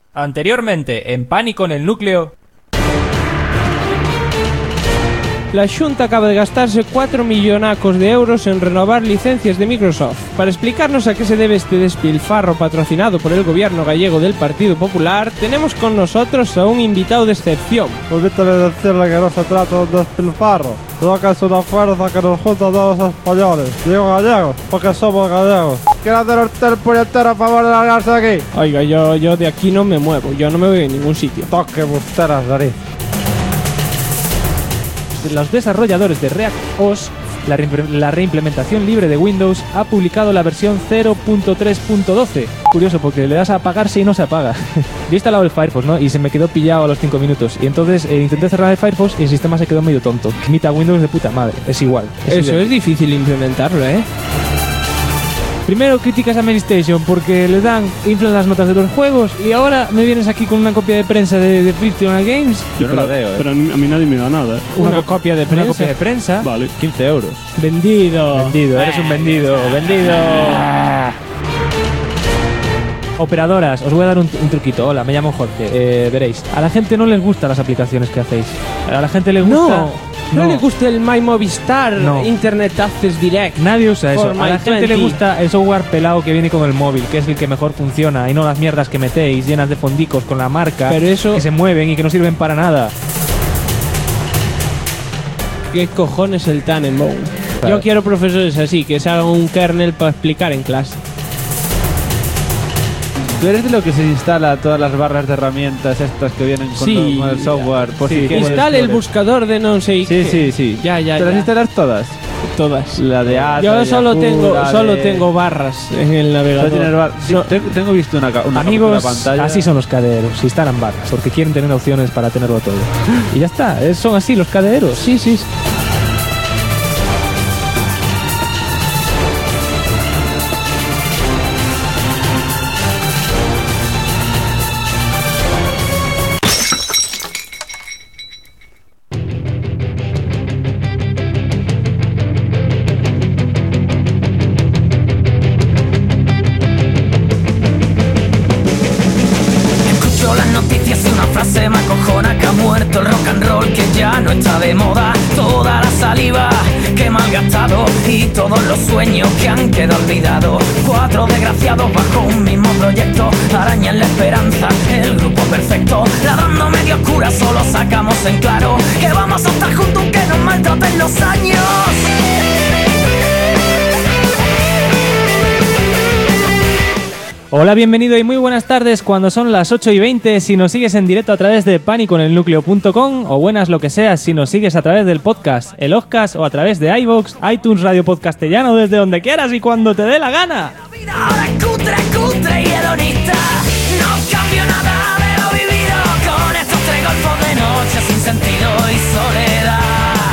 Anteriormente, en Pánico en el Núcleo. La Xunta acaba de gastarse 4 millonacos de euros en renovar licencias de Microsoft. Para explicarnos a qué se debe este despilfarro patrocinado por el gobierno gallego del Partido Popular, tenemos con nosotros a un invitado de excepción. Permítame decirle que no se trata de un despilfarro, sino que es una fuerza que nos junta a todos los españoles. Digo gallegos, porque somos gallegos. ¿Quiere hacer usted el puñetero a favor de largarse de aquí? Oiga, yo de aquí no me muevo, yo no me voy a ningún sitio. Toque usted las narices. Los desarrolladores de ReactOS, la reimplementación libre de Windows, ha publicado la versión 0.3.12. Curioso, porque le das a apagarse y no se apaga. Yo he instalado el Firefox, ¿no? Y se me quedó pillado a los 5 minutos. Y entonces intenté cerrar el Firefox y el sistema se quedó medio tonto. Imita Windows de puta madre. Es igual. Eso es difícil implementarlo, ¿eh? Primero criticas a Medistation porque le inflan las notas de los juegos y ahora me vienes aquí con una copia de prensa de Frictional Games. Yo no la veo, Pero a mí nadie me da nada, ¿eh? Una copia de Una copia de prensa. Vale. 15 euros. Vendido. Vendido, eres un vendido, vendido. Operadoras, os voy a dar un truquito. Hola, me llamo Jorge. Veréis, a la gente no les gustan las aplicaciones que hacéis. A la gente le gusta... No le gusta el My Movistar, No. Internet Access Direct. Nadie usa eso. For A my la gente 20. le gusta el software pelado que viene con el móvil, que es el que mejor funciona, y no las mierdas que metéis llenas de fondicos con la marca, Pero eso- que se mueven y que no sirven para nada. ¿Qué cojones el Tannenbaum? Claro. Yo quiero profesores así, que se hagan un kernel para explicar en clase. ¿Tú eres de lo que se instala todas las barras de herramientas estas que vienen con, Sí. con el software? Por Sí. si quieres Instale el poner? buscador de no sé Sí, qué. sí, sí. Ya. ¿Te las instalas todas? Todas. La de ATA, Yo solo Yahoo, tengo barras en el Solo navegador. tienes sí, tengo visto una Amigos, pantalla. así son los caderos, instalan barras, porque quieren tener opciones para tenerlo todo. Y ya está, son así los caderos. Sí. Escucho las noticias y una frase me acojona: que ha muerto el rock and roll, que ya no está de moda. Toda la saliva que he malgastado y todos los sueños que han quedado olvidados. 4 desgraciados bajo un mismo proyecto arañan la esperanza, el grupo perfecto. La dando medio oscura solo sacamos en claro que vamos a estar juntos aunque nos maltraten los años. Hola, bienvenido y muy buenas tardes cuando son las 8:20 si nos sigues en directo a través de paniconelnucleo.com, o buenas lo que sea si nos sigues a través del podcast, el Oscast, o a través de iVoox, iTunes, Radio Podcastellano, desde donde quieras y cuando te dé la gana. La vida ahora es cutre y hedonista. No cambio nada de lo vivido con estos 3 golfos de noche sin sentido y soledad.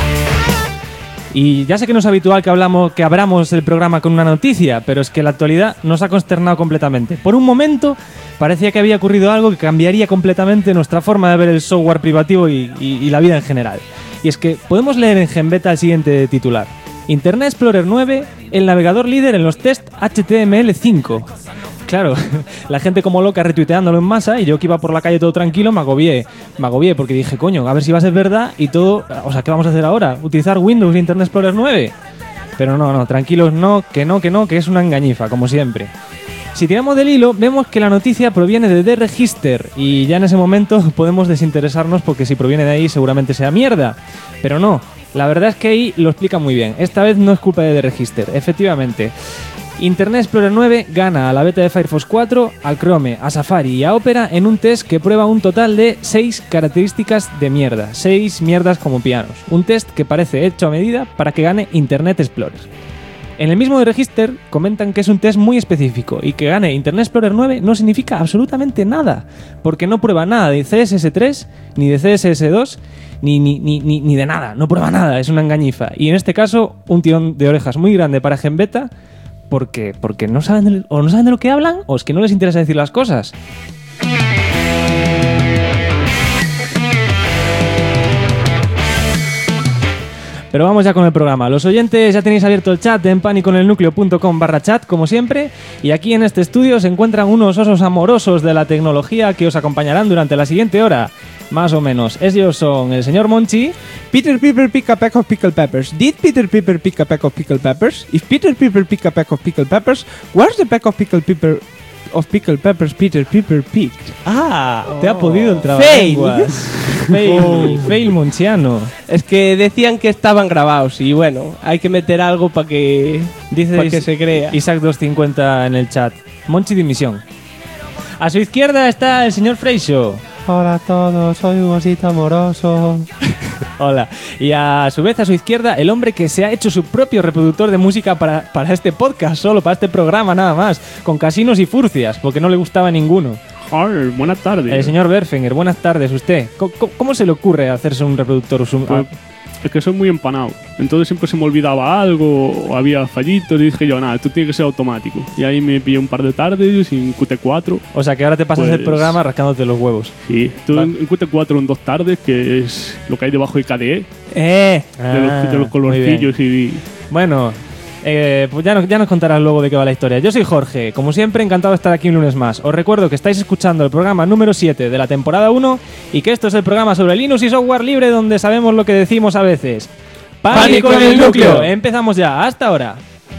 Y ya sé que no es habitual que abramos el programa con una noticia, pero es que la actualidad nos ha consternado completamente. Por un momento parecía que había ocurrido algo que cambiaría completamente nuestra forma de ver el software privativo y la vida en general. Y es que podemos leer en Genbeta el siguiente titular: Internet Explorer 9, el navegador líder en los test HTML5. Claro, la gente como loca retuiteándolo en masa, y yo que iba por la calle todo tranquilo me agobié porque dije, coño, a ver si va a ser verdad y todo. O sea, ¿qué vamos a hacer ahora? ¿Utilizar Windows e Internet Explorer 9? Pero no, tranquilos, que es una engañifa, como siempre. Si tiramos del hilo, vemos que la noticia proviene de The Register, y ya en ese momento podemos desinteresarnos porque si proviene de ahí seguramente sea mierda. Pero no, la verdad es que ahí lo explica muy bien. Esta vez no es culpa de The Register, efectivamente. Internet Explorer 9 gana a la beta de Firefox 4, al Chrome, a Safari y a Opera en un test que prueba un total de 6 características de mierda. 6 mierdas como pianos. Un test que parece hecho a medida para que gane Internet Explorer. En el mismo de Register comentan que es un test muy específico y que gane Internet Explorer 9 no significa absolutamente nada, porque no prueba nada de CSS3, ni de CSS2, ni de nada, no prueba nada, es una engañifa. Y en este caso, un tirón de orejas muy grande para Genbeta, porque no saben de lo que hablan, o es que no les interesa decir las cosas. Pero vamos ya con el programa. Los oyentes ya tenéis abierto el chat en paniconelnucleo.com/chat, como siempre, y aquí en este estudio se encuentran unos osos amorosos de la tecnología que os acompañarán durante la siguiente hora, más o menos. Ellos son el señor Monchi. Peter Piper pick a peck of pickled peppers. Did Peter Piper pick a peck of pickled peppers? If Peter Piper pick a peck of pickled peppers, where's the peck of pickled peppers Peter Piper picked? Te ha podido el trabajo. Fail monchiano. Es que decían que estaban grabados y bueno, hay que meter algo para que se crea. Isaac 250 en el chat. Monchi dimisión. A su izquierda está el señor Freixo. Hola a todos, soy un osito amoroso. Hola. Y a su vez, a su izquierda, el hombre que se ha hecho su propio reproductor de música para este podcast, solo para este programa nada más, con casinos y furcias, porque no le gustaba ninguno. Joder, buenas tardes. El señor Berfinger, buenas tardes, usted. ¿Cómo se le ocurre hacerse un reproductor? Es que soy muy empanado. Entonces siempre se me olvidaba algo o había fallitos y dije yo, nada, esto tiene que ser automático. Y ahí me pillé un par de tardes sin Qt4. O sea que ahora te pasas el programa rascándote los huevos. Sí, estuve en Qt4 en 2 tardes, que es lo que hay debajo de KDE. De los colorcillos y... Bueno, pues ya nos contarás luego de qué va la historia. Yo soy Jorge, como siempre encantado de estar aquí un lunes más. Os recuerdo que estáis escuchando el programa número 7 de la temporada 1 y que esto es el programa sobre Linux y software libre donde sabemos lo que decimos a veces. ¡Pánico en el núcleo! Empezamos ya, hasta ahora.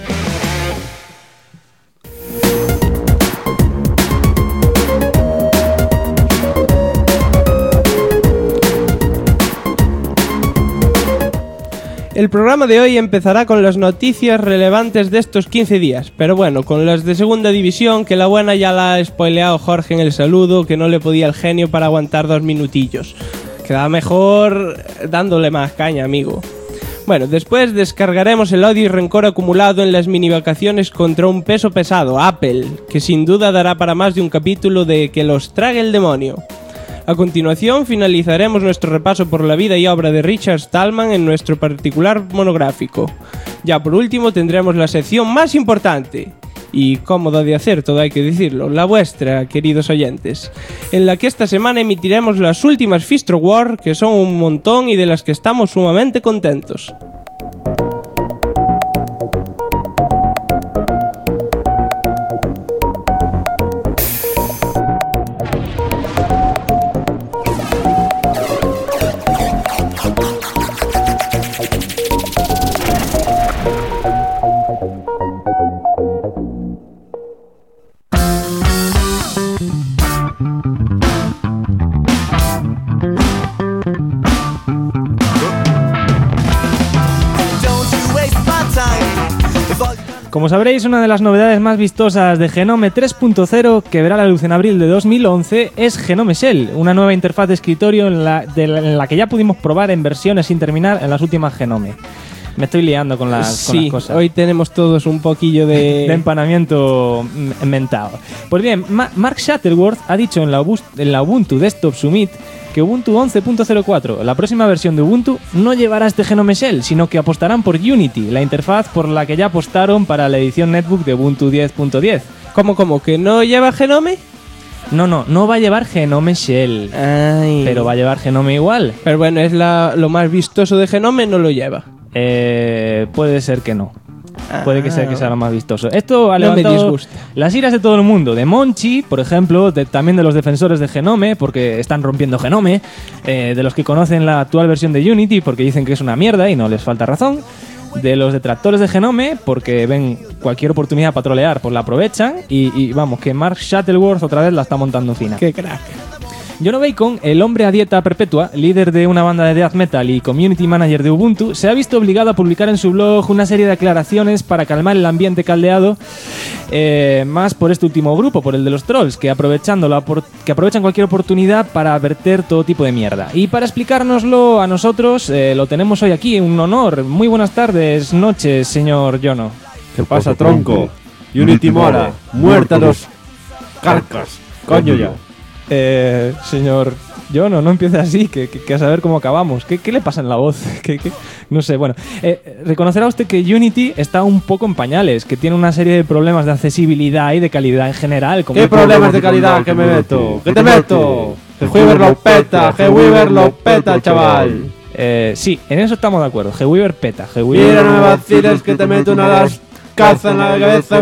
El programa de hoy empezará con las noticias relevantes de estos 15 días, pero bueno, con las de segunda división, que la buena ya la ha spoileado Jorge en el saludo, que no le podía el genio para aguantar 2 minutillos. Queda mejor dándole más caña, amigo. Bueno, después descargaremos el odio y rencor acumulado en las mini vacaciones contra un peso pesado, Apple, que sin duda dará para más de un capítulo de Que los trague el demonio. A continuación finalizaremos nuestro repaso por la vida y obra de Richard Stallman en nuestro particular monográfico. Ya por último tendremos la sección más importante, y cómoda de hacer, todo hay que decirlo, la vuestra, queridos oyentes, en la que esta semana emitiremos las últimas Fistro War, que son un montón y de las que estamos sumamente contentos. Como sabréis, una de las novedades más vistosas de Genome 3.0, que verá la luz en abril de 2011, es Genome Shell, una nueva interfaz de escritorio en la que ya pudimos probar en versiones sin terminar en las últimas Genome. Me estoy liando con las cosas. Hoy tenemos todos un poquillo de empanamiento mentado. Pues bien, Mark Shuttleworth ha dicho en la Ubuntu Desktop Summit que Ubuntu 11.04, la próxima versión de Ubuntu, no llevará este Genome Shell, sino que apostarán por Unity, la interfaz por la que ya apostaron para la edición netbook de Ubuntu 10.10. ¿Cómo? ¿Que no lleva Genome? No va a llevar Genome Shell. Ay. Pero va a llevar Genome igual. Pero bueno, es lo más vistoso de Genome, no lo lleva. Puede ser que no. Puede que sea lo más vistoso. Esto ha levantado me disgusta. Las iras de todo el mundo. De Monchi, por ejemplo, también de los defensores de Genome, porque están rompiendo Genome. De los que conocen la actual versión de Unity, porque dicen que es una mierda y no les falta razón. De los detractores de Genome, porque ven cualquier oportunidad para trolear, pues la aprovechan. Y vamos, que Mark Shuttleworth otra vez la está montando fina. ¡Qué crack! Jono Bacon, el hombre a dieta perpetua, líder de una banda de death metal y community manager de Ubuntu, se ha visto obligado a publicar en su blog una serie de aclaraciones para calmar el ambiente caldeado, más por este último grupo, por el de los trolls, que aprovechan cualquier oportunidad para verter todo tipo de mierda. Y para explicárnoslo a nosotros, lo tenemos hoy aquí, un honor. Muy buenas tardes, noches, señor Jono. ¿Qué pasa, tronco? Unity mola, muerta los carcas. Coño ya. Señor Jono, no empiece así, que a saber cómo acabamos. ¿Qué le pasa en la voz? No sé, bueno. Reconocerá usted que Unity está un poco en pañales, que tiene una serie de problemas de accesibilidad y de calidad en general. ¿Qué problemas de calidad que me meto? ¿Qué te meto? Que Weaver lo peta, chaval. Sí, en eso estamos de acuerdo. G-Weaver peta. Mira, no me vaciles que te meto una las calzas en la cabeza.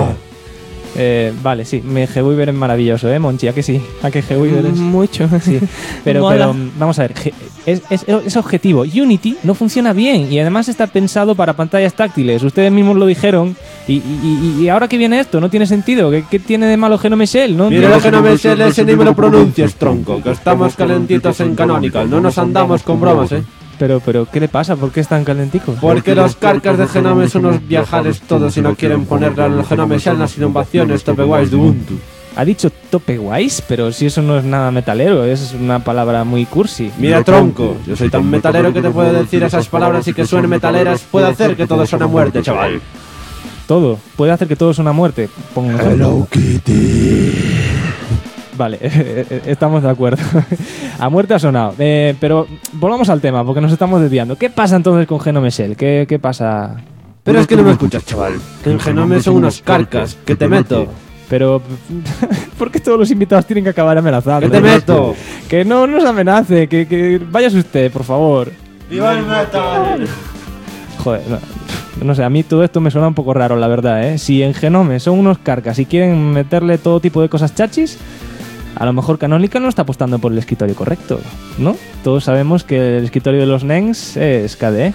Vale, sí, G-Weaver es maravilloso, Monchi, ¿a que sí? ¿A que G-Weaver es? Mucho. Sí, pero vamos a ver, es objetivo. Unity no funciona bien y además está pensado para pantallas táctiles. Ustedes mismos lo dijeron y ahora que viene esto, no tiene sentido. ¿Qué tiene de malo Genome Shell? ¿No? Mira, lo Genome Shell ese ni me lo pronuncias, tronco, que estamos calentitos en Canonical, no nos andamos con bromas, Pero, ¿qué le pasa? ¿Por qué están calenticos? Porque los carcas de Genome son unos viajares todos y no quieren ponerle al Genome Shell las innovaciones topeguays de Ubuntu. Ha dicho topeguays, pero si eso no es nada metalero, es una palabra muy cursi. Mira, tronco, yo soy tan metalero que te puedo decir esas palabras y que suenen metaleras puede hacer que todo suene a muerte, chaval. Todo, puede hacer que todo suene a muerte. Pongo un ejemplo. Hello Kitty. Vale, estamos de acuerdo. A muerte ha sonado. Pero volvamos al tema, porque nos estamos desviando. ¿Qué pasa entonces con Genome Shell? ¿Qué pasa? Pero es que no me escuchas, chaval. Que en Genome son unos carcas, que te meto. Pero, ¿por qué todos los invitados tienen que acabar amenazados? ¡Que te meto! Que no nos amenace, que váyase usted, por favor. ¡Viva el metal! Joder, no sé, a mí todo esto me suena un poco raro, la verdad, ¿eh? Si en Genome son unos carcas y quieren meterle todo tipo de cosas chachis, a lo mejor Canonical no está apostando por el escritorio correcto, ¿no? Todos sabemos que el escritorio de los NENGs es KDE.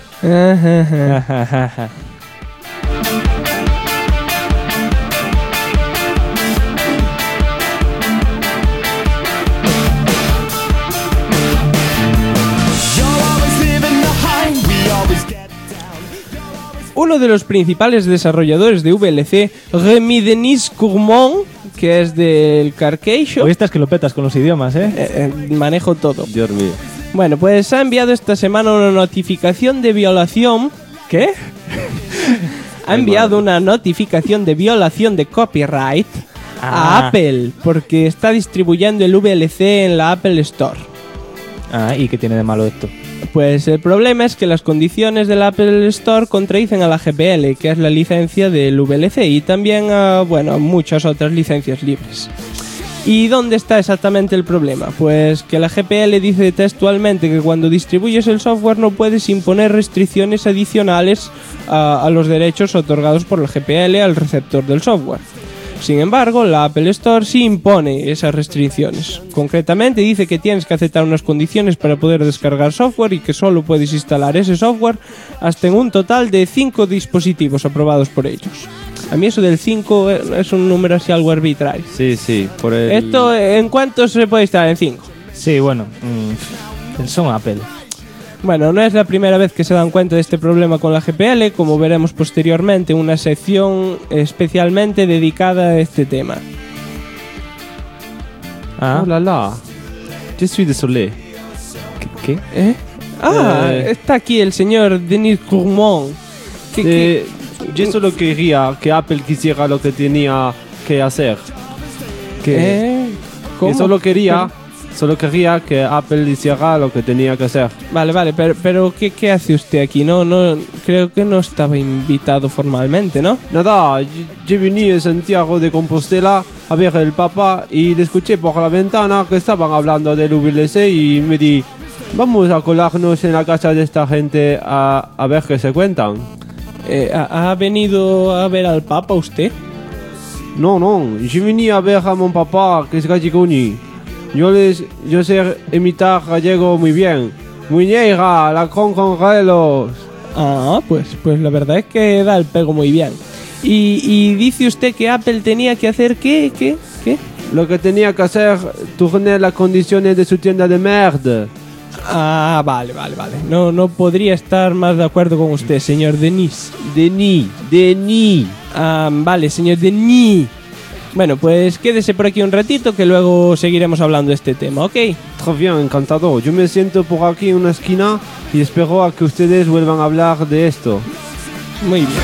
Uno de los principales desarrolladores de VLC, Rémi Denis Courmont, que es del Carcation. Hoy estás que lo petas con los idiomas, ¿eh? Manejo todo. Dios mío. Bueno, pues ha enviado esta semana una notificación de violación. ¿Qué? Ha enviado una notificación de violación de copyright a Apple porque está distribuyendo el VLC en la Apple Store. ¿Y qué tiene de malo esto? Pues el problema es que las condiciones del Apple Store contradicen a la GPL, que es la licencia del VLC, y también a muchas otras licencias libres. ¿Y dónde está exactamente el problema? Pues que la GPL dice textualmente que cuando distribuyes el software no puedes imponer restricciones adicionales a los derechos otorgados por la GPL al receptor del software. Sin embargo, la Apple Store sí impone esas restricciones. Concretamente dice que tienes que aceptar unas condiciones para poder descargar software y que solo puedes instalar ese software hasta en un total de 5 dispositivos aprobados por ellos. A mí eso del 5 es un número así algo arbitrario. Sí, por el... ¿Esto en cuántos se puede instalar? En 5. Sí, bueno, son Apple. Bueno, no es la primera vez que se dan cuenta de este problema con la GPL, como veremos posteriormente en una sección especialmente dedicada a este tema. Oh la la. Je suis désolé. ¿Qué? Está aquí el señor Denis Courmont. Yo solo quería que Apple quisiera lo que tenía que hacer. ¿Cómo? Yo solo quería que Apple hiciera lo que tenía que hacer. Vale, pero ¿qué hace usted aquí? No, creo que no estaba invitado formalmente, ¿no? Nada, yo vine de Santiago de Compostela a ver el Papa y le escuché por la ventana que estaban hablando del VLC y me di, vamos a colarnos en la casa de esta gente a ver qué se cuentan. ¿Ha venido a ver al Papa usted? No, yo vine a ver a mi papá, que es gallegoni. Yo sé imitar gallego muy bien. Muñeira, la con gelos. Pues la verdad es que da el pego muy bien. Y dice usted que Apple tenía que hacer ¿qué? Lo que tenía que hacer, turner las condiciones de su tienda de merde. Vale. No podría estar más de acuerdo con usted, señor Denis. Denis. Vale, señor Denis. Bueno, pues quédese por aquí un ratito que luego seguiremos hablando de este tema, ¿ok? Très bien, encantado. Yo me siento por aquí en una esquina y espero a que ustedes vuelvan a hablar de esto. Muy bien.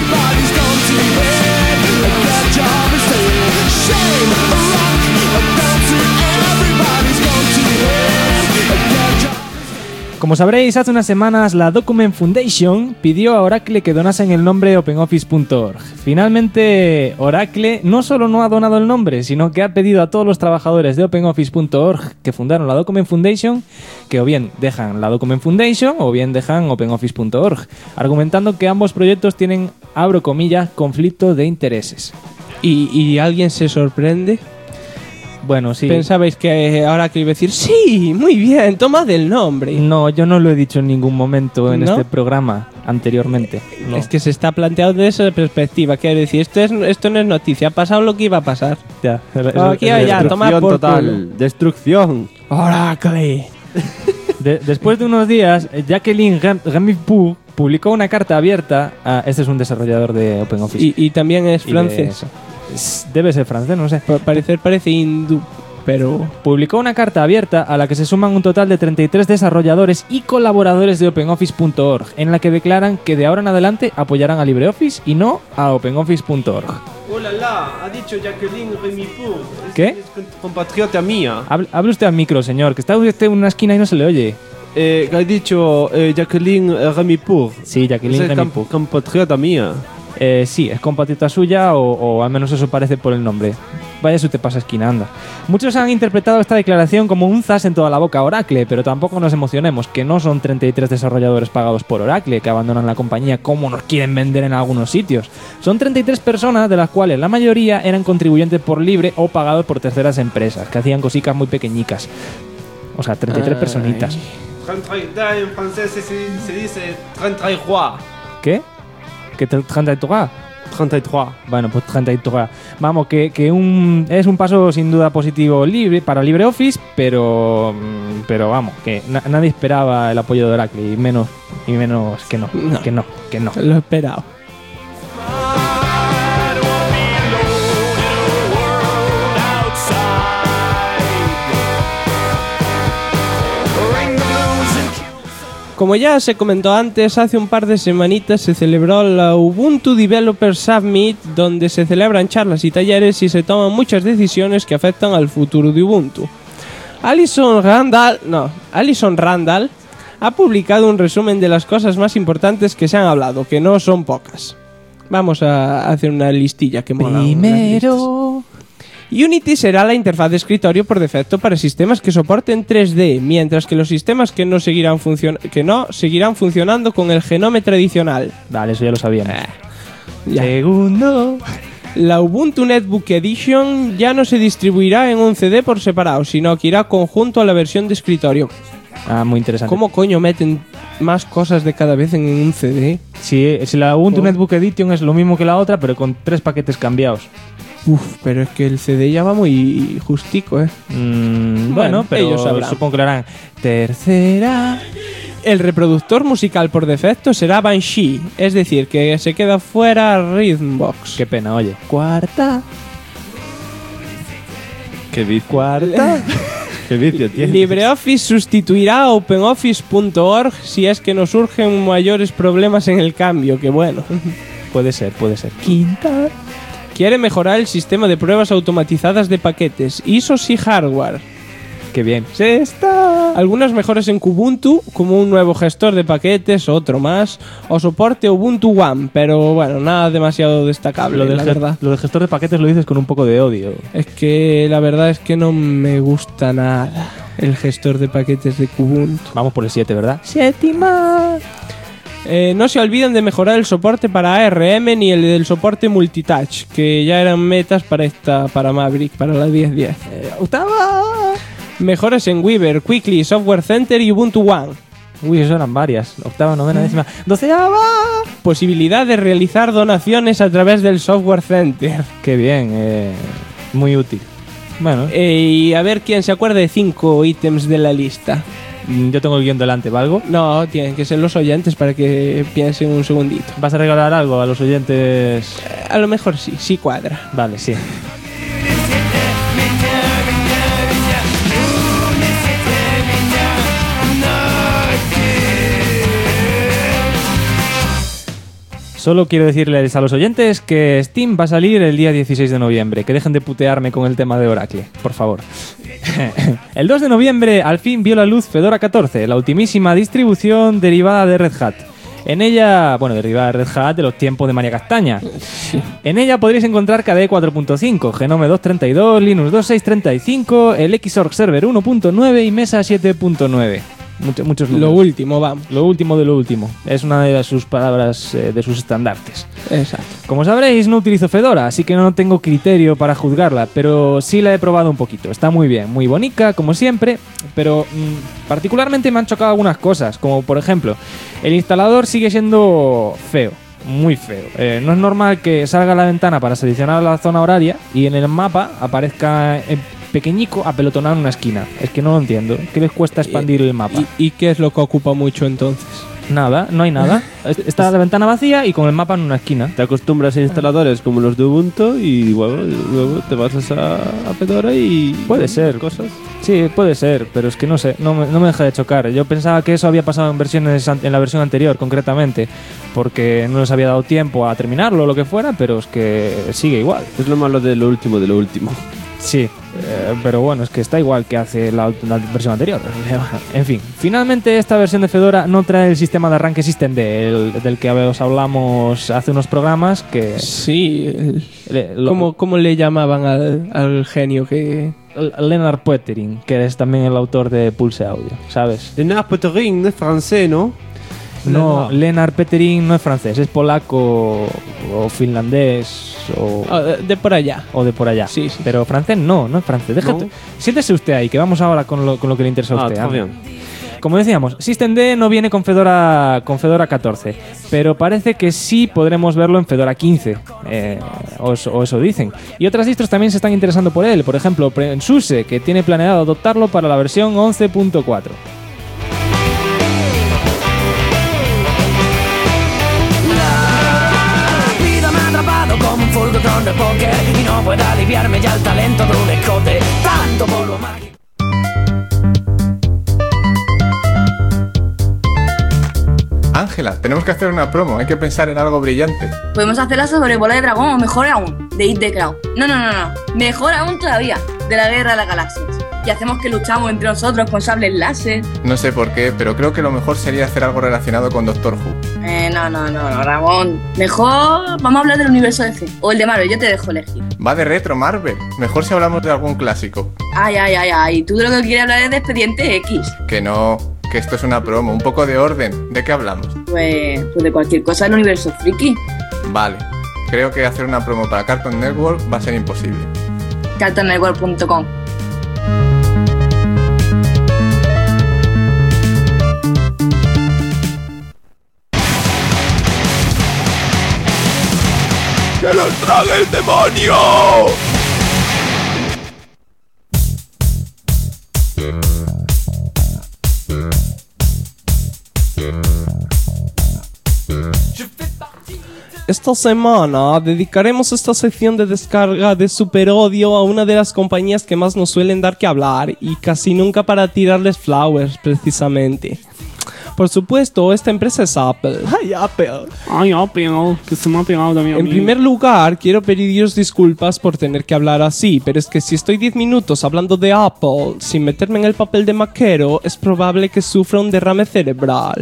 Como sabréis, hace unas semanas la Document Foundation pidió a Oracle que donasen el nombre OpenOffice.org. Finalmente, Oracle no solo no ha donado el nombre, sino que ha pedido a todos los trabajadores de OpenOffice.org que fundaron la Document Foundation que o bien dejan la Document Foundation o bien dejan OpenOffice.org, argumentando que ambos proyectos tienen, abro comillas, conflicto de intereses. ¿Y alguien se sorprende? Bueno, sí. ¿Pensabais que Oracle iba a decir, sí, muy bien, tomad el nombre? No, yo no lo he dicho en ningún momento en ¿No? este programa anteriormente. No. Es que se está planteado desde esa perspectiva. Quiero decir, esto no es noticia, ha pasado lo que iba a pasar. Ya, Aquí ya, tomad Destrucción por total. culo. Destrucción. Oracle. Después de unos días, Jacqueline Remipoux publicó una carta abierta a... Este es un desarrollador de OpenOffice. Y también es Y francés. Debe ser francés, no sé. Parece hindú, pero... Publicó una carta abierta a la que se suman un total de 33 desarrolladores y colaboradores de OpenOffice.org, en la que declaran que de ahora en adelante apoyarán a LibreOffice y no a OpenOffice.org. Hola, ha dicho Jacqueline Remipoux. ¿Qué? Es compatriota mía. Hable usted al micro, señor, que está usted en una esquina y no se le oye. Ha dicho Jacqueline Remipoux. Sí, Jacqueline Es Remipoux. compatriota mía. Sí, es compatriota suya o al menos eso parece por el nombre. Vaya si usted pasa esquina, anda. Muchos han interpretado esta declaración como un zas en toda la boca a Oracle, pero tampoco nos emocionemos, que no son 33 desarrolladores pagados por Oracle que abandonan la compañía como nos quieren vender en algunos sitios. Son 33 personas, de las cuales la mayoría eran contribuyentes por libre o pagados por terceras empresas, que hacían cositas muy pequeñicas. O sea, 33 personitas. En francés se dice 33. ¿Qué? ¿Qué 33? 33. Bueno, pues 33. Vamos, que es un paso sin duda positivo para LibreOffice, pero vamos, que nadie esperaba el apoyo de Oracle, y menos que no. Lo he esperado. Como ya se comentó antes, hace un par de semanitas se celebró la Ubuntu Developer Summit, donde se celebran charlas y talleres y se toman muchas decisiones que afectan al futuro de Ubuntu. Alison Randall ha publicado un resumen de las cosas más importantes que se han hablado, que no son pocas. Vamos a hacer una listilla que mola. Primero... Unity será la interfaz de escritorio por defecto para sistemas que soporten 3D, mientras que los sistemas que no seguirán funcionando con el Genome tradicional. Vale, eso ya lo sabíamos. Ya. Segundo... La Ubuntu Netbook Edition ya no se distribuirá en un CD por separado, sino que irá conjunto a la versión de escritorio. Ah, muy interesante. ¿Cómo coño meten más cosas de cada vez en un CD? Si la Ubuntu Netbook Edition es lo mismo que la otra, pero con 3 paquetes cambiados. Uf, pero es que el CD ya va muy justico, ¿eh? Bueno, pero ellos sabrán. supongo que lo harán. Tercera... El reproductor musical por defecto será Banshee, es decir, que se queda fuera Rhythmbox. Qué pena, oye. Cuarta... Qué vicio. Cuarta... Qué vicio tiene. LibreOffice sustituirá a OpenOffice.org si es que nos surgen mayores problemas en el cambio, que bueno. Puede ser. Quinta... Quiere mejorar el sistema de pruebas automatizadas de paquetes, ISOs y hardware. Qué bien. Sexta. Algunas mejoras en Kubuntu, como un nuevo gestor de paquetes, otro más, o soporte Ubuntu One, pero bueno, nada demasiado destacable, la verdad. Lo de gestor de paquetes lo dices con un poco de odio. Es que la verdad es que no me gusta nada el gestor de paquetes de Kubuntu. Vamos por el 7, ¿verdad? Séptima. No se olviden de mejorar el soporte para ARM ni el del soporte multitouch, que ya eran metas para Maverick, para la 10.10. Octava. Mejoras en Weaver, Quickly, Software Center y Ubuntu One. Uy, eso eran varias. Octava, novena, décima. 12ava. Posibilidad de realizar donaciones a través del Software Center. Qué bien, muy útil. Bueno, Y a ver quién se acuerda de 5 ítems de la lista. yo tengo el guión delante, ¿valgo? No, tienen que ser los oyentes para que piensen un segundito. ¿Vas a regalar algo a los oyentes? A lo mejor sí cuadra. Vale, sí. Solo quiero decirles a los oyentes que Steam va a salir el día 16 de noviembre. Que dejen de putearme con el tema de Oracle, por favor. El 2 de noviembre al fin vio la luz Fedora 14, la ultimísima distribución derivada de Red Hat. En ella, derivada de Red Hat de los tiempos de María Castaña. En ella podréis encontrar KDE 4.5, Genome 2.32, Linux 2.6.35, el Xorg Server 1.9 y Mesa 7.9. Muchos números. Lo último, vamos. Lo último de lo último. Es una de sus palabras, de sus estandartes. Exacto. Como sabréis, no utilizo Fedora, así que no tengo criterio para juzgarla, pero sí la he probado un poquito. Está muy bien, muy bonita, como siempre, pero particularmente me han chocado algunas cosas, como por ejemplo, el instalador sigue siendo feo, muy feo. No es normal que salga a la ventana para seleccionar la zona horaria y en el mapa aparezca pequeñico apelotonado en una esquina. Es que no lo entiendo. ¿Qué les cuesta expandir el mapa? ¿Y qué es lo que ocupa mucho entonces? Nada, no hay nada. Está la ventana vacía y con el mapa en una esquina. Te acostumbras a instaladores como los de Ubuntu y luego te vas a Fedora y... Puede ser. Cosas. Sí, puede ser, pero es que no sé, no me deja de chocar. Yo pensaba que eso había pasado en la versión anterior, concretamente, porque no les había dado tiempo a terminarlo o lo que fuera, pero es que sigue igual. Es lo malo de lo último de lo último. Sí, pero bueno, es que está igual que hace la versión anterior. En fin, finalmente esta versión de Fedora no trae el sistema de arranque Systemd del que os hablamos hace unos programas que... Sí, ¿Cómo le llamaban al genio que...? Lennart Poettering, que es también el autor de Pulse Audio, ¿sabes? Lennart Poettering no es francés, ¿no? No, Lennart Poettering no es francés, es polaco o finlandés o... de por allá. O de por allá. Sí. Pero francés no es francés. Déjate. No. Siéntese usted ahí, que vamos ahora con lo que le interesa a usted. Está bien. Como decíamos, Systemd no viene con Fedora 14, pero parece que sí podremos verlo en Fedora 15, o eso dicen. Y otras distros también se están interesando por él, por ejemplo, SUSE, que tiene planeado adoptarlo para la versión 11.4. La vida me ha atrapado como un fulgotón de póker y no puede aliviarme ya el talento de un escote. Tanto polvo mágico. Ángela, tenemos que hacer una promo, hay que pensar en algo brillante. Podemos hacerla sobre Bola de Dragón o mejor aún, de Hit the Crown. No, mejor aún todavía, de la Guerra de las Galaxias. Y hacemos que luchamos entre nosotros con sables láser. No sé por qué, pero creo que lo mejor sería hacer algo relacionado con Doctor Who. No, Ramón. Mejor vamos a hablar del universo DC o el de Marvel, yo te dejo elegir. Va de retro, Marvel. Mejor si hablamos de algún clásico. Ay. Tú de lo que quieres hablar es de Expediente X. Que no, que esto es una promo, un poco de orden. ¿De qué hablamos? Pues de cualquier cosa del universo friki. Vale, creo que hacer una promo para Cartoon Network va a ser imposible. cartoonnetwork.com. ¡Que los trague el demonio! Esta semana dedicaremos esta sección de descarga de Super Odio a una de las compañías que más nos suelen dar que hablar y casi nunca para tirarles flowers, precisamente. Por supuesto, esta empresa es Apple. Ay, Apple, que se me ha pegado también a En mí. primer lugar, quiero pediros disculpas por tener que hablar así, pero es que si estoy 10 minutos hablando de Apple sin meterme en el papel de maquero, es probable que sufra un derrame cerebral.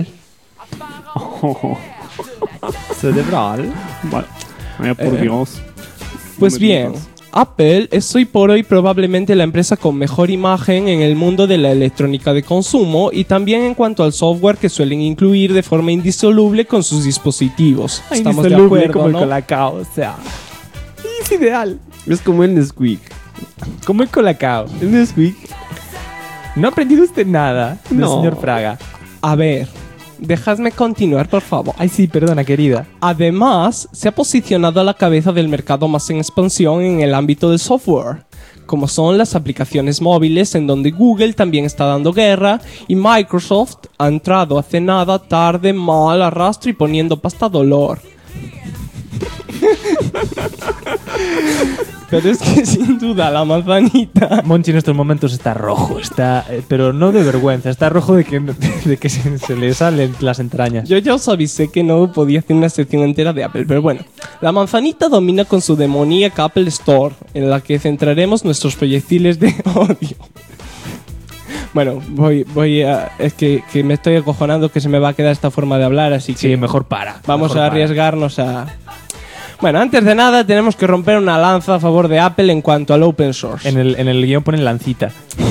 Cerebral. Vale. Vaya por Dios. Pues No me bien, digas. Apple es hoy por hoy probablemente la empresa con mejor imagen en el mundo de la electrónica de consumo y también en cuanto al software que suelen incluir de forma indisoluble con sus dispositivos. Estamos de acuerdo, como ¿no? el Colacao, o sea, es ideal. Es como el Nesquik. Como el Colacao. El Nesquik. No ha aprendido usted nada del No. señor Fraga. A ver, dejadme continuar, por favor. Ay, sí, perdona, querida. Además, se ha posicionado a la cabeza del mercado más en expansión en el ámbito del software, como son las aplicaciones móviles, en donde Google también está dando guerra y Microsoft ha entrado hace nada, tarde, mal, arrastro y poniendo pasta dolor. Pero es que sin duda la manzanita... Monchi en estos momentos está rojo, pero no de vergüenza, está rojo de que se le salen las entrañas. Yo ya os avisé que no podía hacer una sección entera de Apple, pero bueno. La manzanita domina con su demoníaca Apple Store, en la que centraremos nuestros proyectiles de odio. Bueno, voy a... Es que me estoy acojonando que se me va a quedar esta forma de hablar, así que... Sí, mejor para. Vamos mejor a para. arriesgarnos a... Bueno, antes de nada tenemos que romper una lanza a favor de Apple en cuanto al open source. En el guión ponen lancita.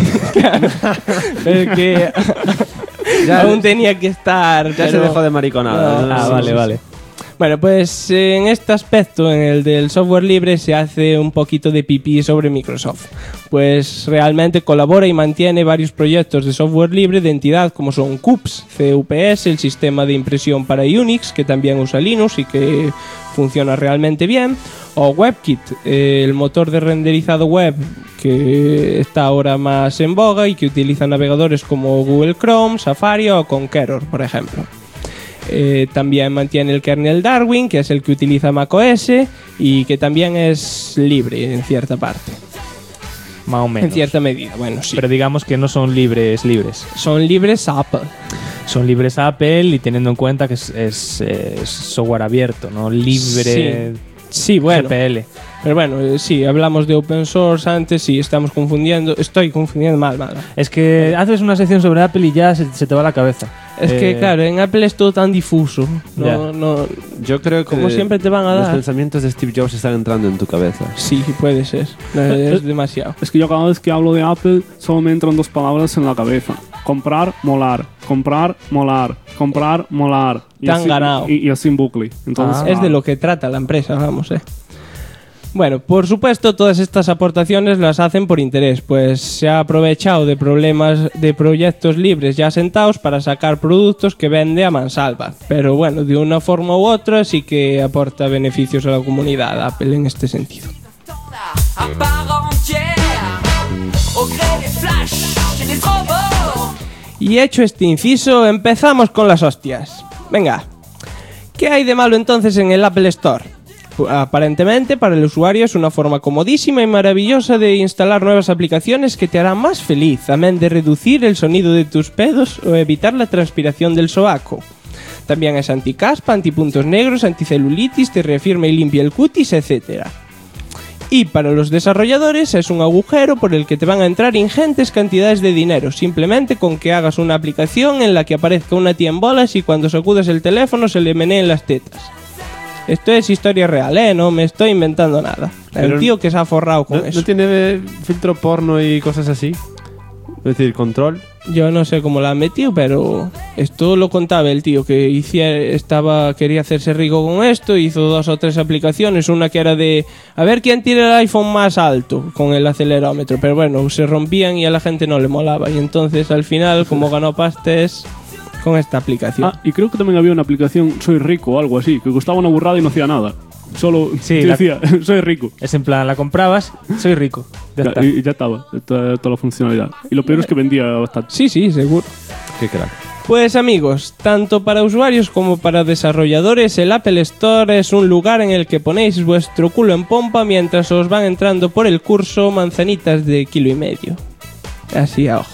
Es que Ya aún tenía que estar. Ya se dejó de mariconada. Ah, vale. Bueno, pues en este aspecto, en el del software libre, se hace un poquito de pipí sobre Microsoft. Pues realmente colabora y mantiene varios proyectos de software libre de entidad como son CUPS, CUPS, el sistema de impresión para Unix, que también usa Linux y que funciona realmente bien, o WebKit, el motor de renderizado web que está ahora más en boga y que utiliza navegadores como Google Chrome, Safari o Conqueror, por ejemplo. También mantiene el kernel Darwin, que es el que utiliza macOS y que también es libre en cierta parte. Más o menos. En cierta medida, bueno, sí. Pero digamos que no son libres. Son libres Apple. Son libres Apple y teniendo en cuenta que es software abierto, ¿no? Libre. Sí, bueno. GPL. Pero bueno, sí, hablamos de open source antes y estamos confundiendo. Estoy confundiendo mal. Es que haces una sección sobre Apple y ya se te va la cabeza. Es que, claro, en Apple es todo tan difuso. No, Yo creo que como siempre te van a los dar. pensamientos de Steve Jobs están entrando en tu cabeza. Sí, puede ser. No, es demasiado. Es que yo cada vez que hablo de Apple solo me entran dos palabras en la cabeza. Comprar, molar. Comprar, molar. Comprar, molar. Te han ganado. Y así en bucle. Entonces, Es de lo que trata la empresa, vamos, Bueno, por supuesto, todas estas aportaciones las hacen por interés, pues se ha aprovechado de problemas de proyectos libres ya sentados para sacar productos que vende a mansalva. Pero bueno, de una forma u otra sí que aporta beneficios a la comunidad Apple en este sentido. Y hecho este inciso, empezamos con las hostias. Venga, ¿qué hay de malo entonces en el Apple Store? Aparentemente para el usuario es una forma comodísima y maravillosa de instalar nuevas aplicaciones que te harán más feliz, amén de reducir el sonido de tus pedos o evitar la transpiración del sobaco. También es anticaspa, antipuntos negros, anticelulitis, te reafirma y limpia el cutis, etc. Y para los desarrolladores es un agujero por el que te van a entrar ingentes cantidades de dinero, simplemente con que hagas una aplicación en la que aparezca una tía en bolas y cuando sacudas el teléfono se le meneen las tetas. Esto es historia real, no me estoy inventando nada. El Pero tío que se ha forrado con eso. ¿No tiene filtro porno y cosas así? Es decir, control. Yo no sé cómo la han metido, pero esto lo contaba el tío que quería hacerse rico con esto, hizo 2 o 3 aplicaciones, una que era de a ver quién tira el iPhone más alto con el acelerómetro, pero bueno, se rompían y a la gente no le molaba y entonces al final como ganó pastes con esta aplicación. y creo que también había una aplicación Soy Rico o algo así, que costaba una burrada y no hacía nada. Solo decía, soy rico. Es en plan, la comprabas, soy rico. Ya está. Y ya estaba, toda la funcionalidad. Y lo peor es que vendía bastante. Sí, seguro. Qué crack. Pues amigos, tanto para usuarios como para desarrolladores, el Apple Store es un lugar en el que ponéis vuestro culo en pompa mientras os van entrando por el curso manzanitas de 1,5 kilos. Así a ojo.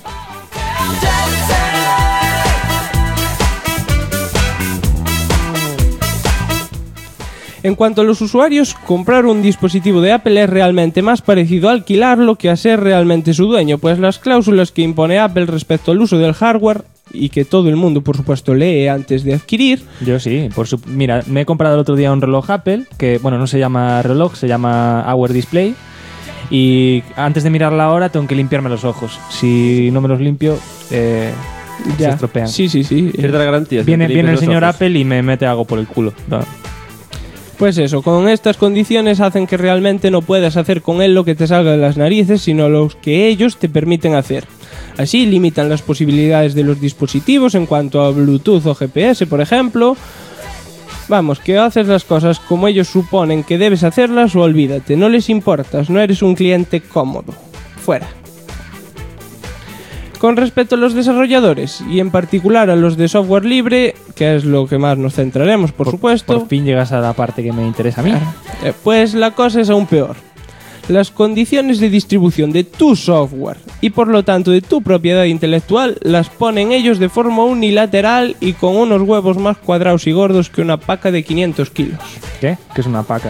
En cuanto a los usuarios, comprar un dispositivo de Apple es realmente más parecido a alquilarlo que a ser realmente su dueño, pues las cláusulas que impone Apple respecto al uso del hardware, y que todo el mundo por supuesto lee antes de adquirir. Yo sí, mira, me he comprado el otro día un reloj Apple, que bueno, no se llama reloj, se llama Hour Display, y antes de mirar la hora tengo que limpiarme los ojos. Si no me los limpio, se estropean. Sí. Pierde la garantía. Viene el señor Apple y me mete algo por el culo. No. Pues eso, con estas condiciones hacen que realmente no puedas hacer con él lo que te salga de las narices, sino lo que ellos te permiten hacer. Así limitan las posibilidades de los dispositivos en cuanto a Bluetooth o GPS, por ejemplo. Vamos, que haces las cosas como ellos suponen que debes hacerlas o olvídate, no les importas, no eres un cliente cómodo. Fuera. Con respecto a los desarrolladores, y en particular a los de software libre, que es lo que más nos centraremos, por supuesto, Por fin llegas a la parte que me interesa a mí. pues la cosa es aún peor. Las condiciones de distribución de tu software y por lo tanto de tu propiedad intelectual las ponen ellos de forma unilateral y con unos huevos más cuadrados y gordos que una paca de 500 kilos. ¿Qué? ¿Qué es una paca?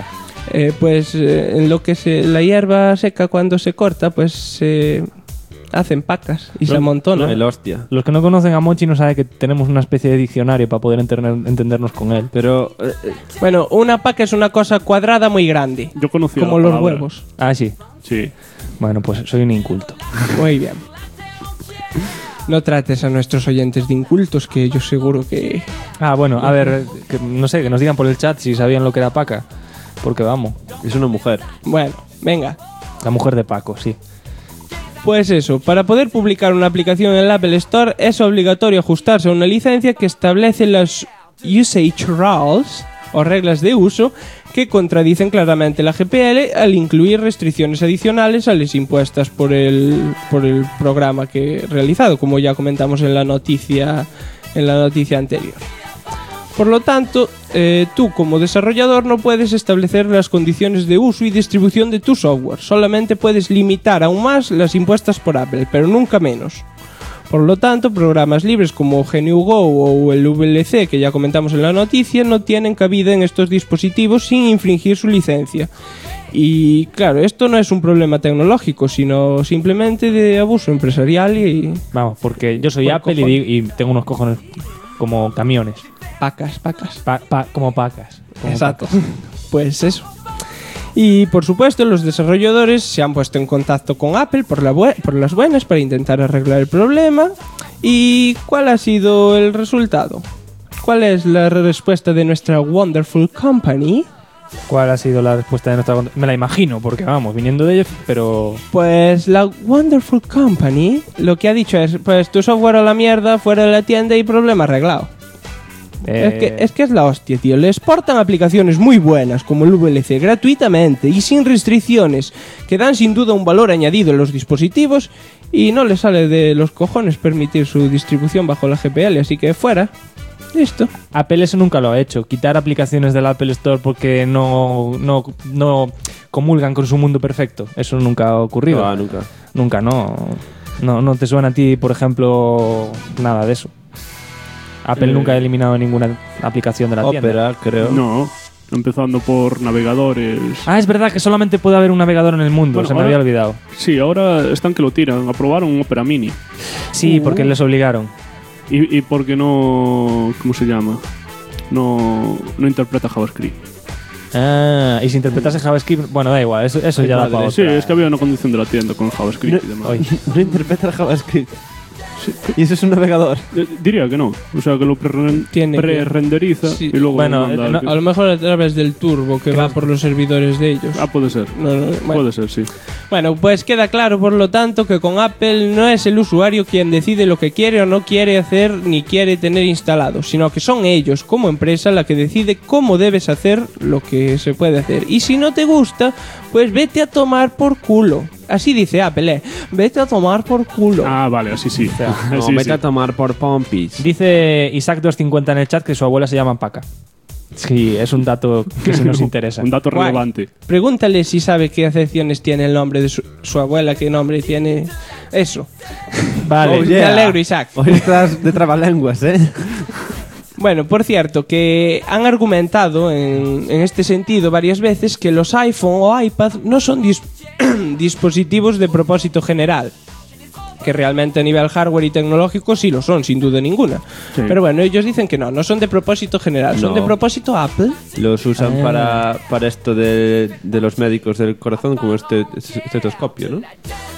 En lo que la hierba seca cuando se corta, pues se hacen pacas y se amontonan. El hostia. Los que no conocen a Mochi no saben que tenemos una especie de diccionario para poder entendernos con él. Pero Bueno, una paca es una cosa cuadrada muy grande, Yo conocía como la los palabra. huevos. Ah, sí. Sí. Bueno, pues soy un inculto. Muy bien. No trates a nuestros oyentes de incultos, que yo seguro que... Ah, bueno, a ver, no sé, que nos digan por el chat si sabían lo que era paca. Porque vamos, es una mujer. Bueno, venga. la mujer de Paco, sí. Pues eso, para poder publicar una aplicación en el Apple Store es obligatorio ajustarse a una licencia que establece las Usage Rules, o reglas de uso, que contradicen claramente la GPL al incluir restricciones adicionales a las impuestas por el programa que he realizado, como ya comentamos en la noticia anterior. Por lo tanto, tú como desarrollador no puedes establecer las condiciones de uso y distribución de tu software. Solamente puedes limitar aún más las impuestas por Apple, pero nunca menos. Por lo tanto, programas libres como GNU-Go o el VLC, que ya comentamos en la noticia, no tienen cabida en estos dispositivos sin infringir su licencia. Y claro, esto no es un problema tecnológico, sino simplemente de abuso empresarial y... Vamos, porque yo soy Por Apple y tengo unos cojones como camiones. Pacas. Como pacas. Como Exacto. pacas. Pues eso. Y por supuesto los desarrolladores se han puesto en contacto con Apple por las buenas para intentar arreglar el problema. ¿Y cuál ha sido el resultado? ¿Cuál es la respuesta de nuestra Wonderful Company? ¿Cuál ha sido la respuesta de nuestra... Me la imagino, porque vamos, viniendo de ellos, pero... Pues la Wonderful Company lo que ha dicho es, pues tu software a la mierda, fuera de la tienda y problema arreglado. Es que es la hostia, tío. Le exportan aplicaciones muy buenas como el VLC gratuitamente y sin restricciones, que dan sin duda un valor añadido en los dispositivos, y no le sale de los cojones permitir su distribución bajo la GPL, así que fuera. Listo. Apple eso nunca lo ha hecho. Quitar aplicaciones del Apple Store porque no comulgan con su mundo perfecto. Eso nunca ha ocurrido. No, nunca. Nunca, no te suena a ti, por ejemplo, nada de eso. Apple nunca ha eliminado ninguna aplicación de la tienda. Opera, creo. No, empezando por navegadores. Ah, es verdad que solamente puede haber un navegador en el mundo. Bueno, se me ahora- había olvidado. Sí, ahora están que lo tiran. Aprobaron un Opera Mini. Sí, porque les obligaron. Y porque no... ¿Cómo se llama? No interpreta JavaScript. Ah, y si interpretase JavaScript, bueno, da igual, eso ya da para Sí, otra. es que había una condición de la tienda con JavaScript y demás. Hoy. No interpreta el JavaScript. Y eso es un navegador. Diría que no. O sea, que lo Tiene que- pre-renderiza Sí. y luego Bueno, manda no- al- A lo mejor a través del turbo que va por los servidores de ellos. Ah, puede ser. Bueno. Puede ser, sí. Bueno, pues queda claro, por lo tanto, que con Apple no es el usuario quien decide lo que quiere o no quiere hacer ni quiere tener instalado, sino que son ellos, como empresa, la que decide cómo debes hacer lo que se puede hacer. Y si no te gusta, pues vete a tomar por culo. Así dice Apple, vete a tomar por culo. Ah, vale, así sí. No, Así vete sí. a tomar por pompis. Dice Isaac250 en el chat que su abuela se llama Paca. Sí, es un dato que sí nos interesa. Un dato Guay. relevante. Pregúntale si sabe qué acepciones tiene el nombre de su abuela, qué nombre tiene eso. Vale. Oh, Me yeah. alegro, Isaac. Hoy estás de trabalenguas, ¿eh? Bueno, por cierto, que han argumentado en este sentido varias veces que los iPhone o iPad no son dispositivos de propósito general. Que realmente a nivel hardware y tecnológico sí lo son, sin duda ninguna. Sí. Pero bueno, ellos dicen que no son de propósito general, son No. de propósito Apple. Los usan para esto de los médicos del corazón como estetoscopio, ¿no?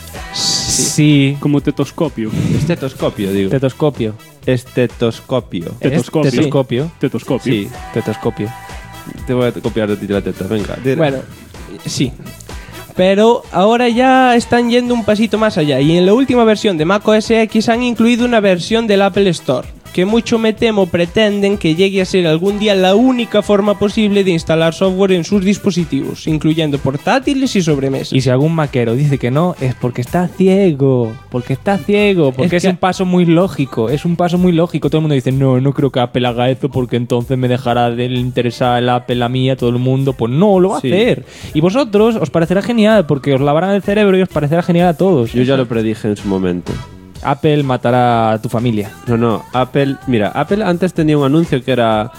Sí, Como tetoscopio. Estetoscopio, digo. tetoscopio. Estetoscopio. Tetoscopio. Tetoscopio. Tetoscopio. Sí, Tetoscopio. te voy a copiar de ti la teta, venga. Bueno, sí. Pero ahora ya están yendo un pasito más allá y en la última versión de macOS X han incluido una versión del Apple Store. que mucho me temo pretenden que llegue a ser algún día la única forma posible de instalar software en sus dispositivos, incluyendo portátiles y sobremesas. Y si algún maquero dice que no, es porque está ciego. Porque es un paso muy lógico. Todo el mundo dice, no creo que Apple haga eso porque entonces me dejará de interesar el Apple a mí, a todo el mundo. Pues no, lo va a hacer. Y vosotros os parecerá genial porque os lavarán el cerebro y os parecerá genial a todos. Yo ya lo predije en su momento. Apple matará a tu familia. No, Apple antes tenía un anuncio que era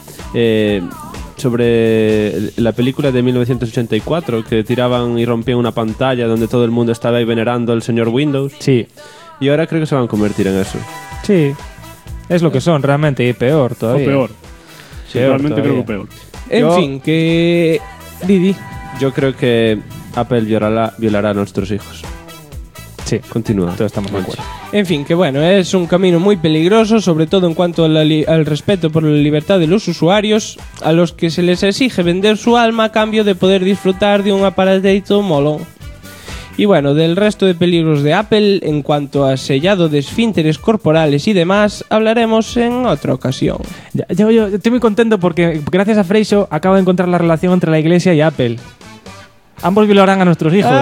sobre la película de 1984, que tiraban y rompían una pantalla donde todo el mundo estaba ahí venerando al señor Windows. Sí. Y ahora creo que se van a convertir en eso. Sí. Es lo que son realmente, y peor todavía. O peor. Sí, realmente creo que peor. En fin, que... Didi. Yo creo que Apple violará a nuestros hijos. Sí. Continúa. Todos estamos de acuerdo. En fin, que bueno, es un camino muy peligroso, sobre todo en cuanto al respeto por la libertad de los usuarios, a los que se les exige vender su alma a cambio de poder disfrutar de un aparatito molón. Y bueno, del resto de peligros de Apple, en cuanto a sellado de esfínteres corporales y demás, hablaremos en otra ocasión. Yo estoy muy contento porque gracias a Freixo acabo de encontrar la relación entre la iglesia y Apple. Ambos violarán a nuestros hijos.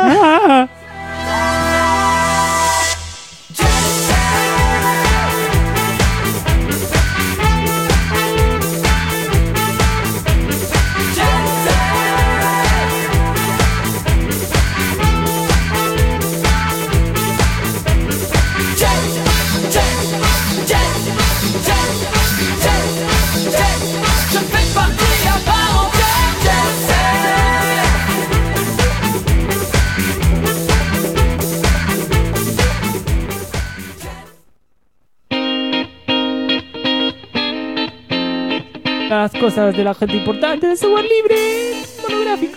Las cosas de la gente importante de software libre monográfico.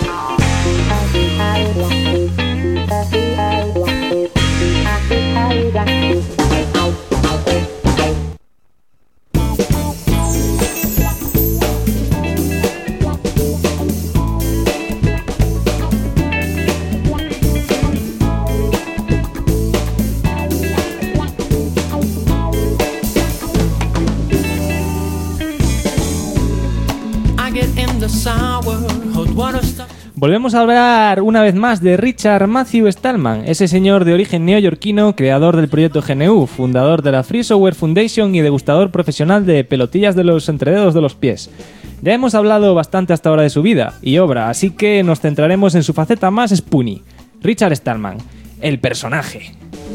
Volvemos a hablar una vez más de Richard Matthew Stallman, ese señor de origen neoyorquino, creador del proyecto GNU, fundador de la Free Software Foundation y degustador profesional de pelotillas de los entrededos de los pies. Ya hemos hablado bastante hasta ahora de su vida y obra, así que nos centraremos en su faceta más spunny. Richard Stallman, el personaje.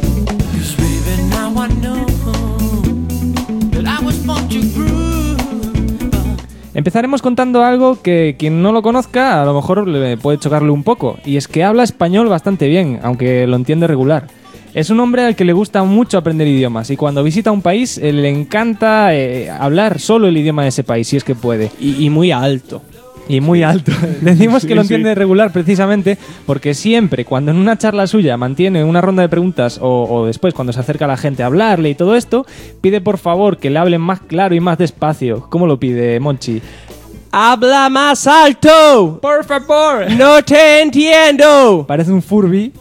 Empezaremos contando algo que quien no lo conozca a lo mejor le puede chocarle un poco, y es que habla español bastante bien, aunque lo entiende regular. Es un hombre al que le gusta mucho aprender idiomas y cuando visita un país le encanta hablar solo el idioma de ese país, si es que puede. Y muy alto. Y muy alto. Decimos que lo entiende regular precisamente porque siempre, cuando en una charla suya mantiene una ronda de preguntas o después cuando se acerca a la gente a hablarle y todo esto, pide por favor que le hablen más claro y más despacio. ¿Cómo lo pide, Monchi? ¡Habla más alto! ¡Por favor! ¡No te entiendo! Parece un Furby,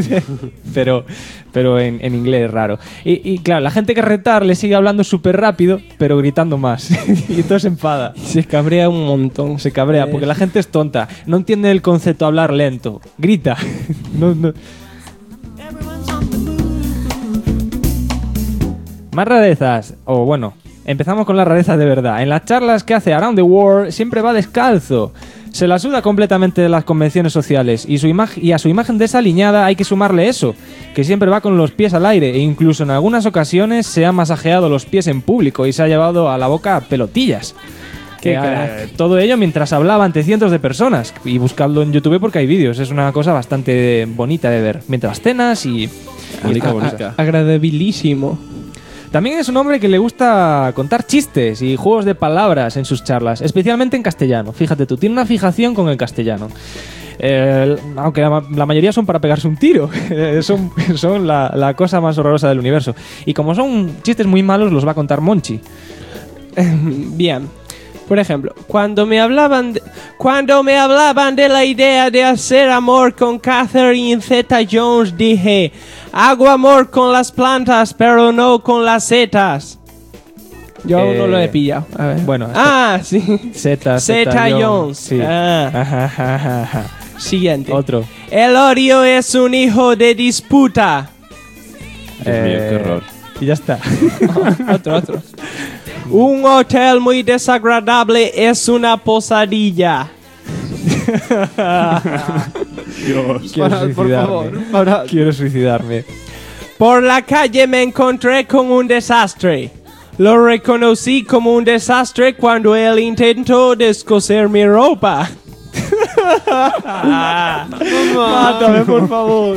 pero en inglés raro. Y claro, la gente que retar le sigue hablando súper rápido, pero gritando más. Y todo se enfada. Se cabrea un montón. Se cabrea, porque la gente es tonta. No entiende el concepto de hablar lento. Grita. No. Más rarezas. O bueno, empezamos con las rarezas de verdad. En las charlas que hace Around the World siempre va descalzo. Se la suda completamente de las convenciones sociales y a su imagen desaliñada hay que sumarle eso, que siempre va con los pies al aire e incluso en algunas ocasiones se ha masajeado los pies en público y se ha llevado a la boca pelotillas. Todo ello mientras hablaba ante cientos de personas, y buscadlo en YouTube porque hay vídeos, es una cosa bastante bonita de ver, mientras cenas y... Agradabilísimo. También es un hombre que le gusta contar chistes y juegos de palabras en sus charlas, especialmente en castellano. Fíjate tú, tiene una fijación con el castellano. Aunque la mayoría son para pegarse un tiro. son la cosa más horrorosa del universo. Y como son chistes muy malos, los va a contar Monchi. Bien. Por ejemplo, cuando me hablaban de la idea de hacer amor con Catherine Zeta-Jones, dije, hago amor con las plantas, pero no con las setas. Yo aún no lo he pillado. A ver. Bueno, sí. Zeta Jones. Sí. Siguiente. Otro. El Oreo es un hijo de disputa. Dios mío, qué horror. Y ya está. Otro. Un hotel muy desagradable es una posadilla. Dios. Quiero Por suicidarme. favor, Quiero suicidarme. Por la calle me encontré con un desastre. Lo reconocí como un desastre cuando él intentó descoser mi ropa. Mátame, por favor.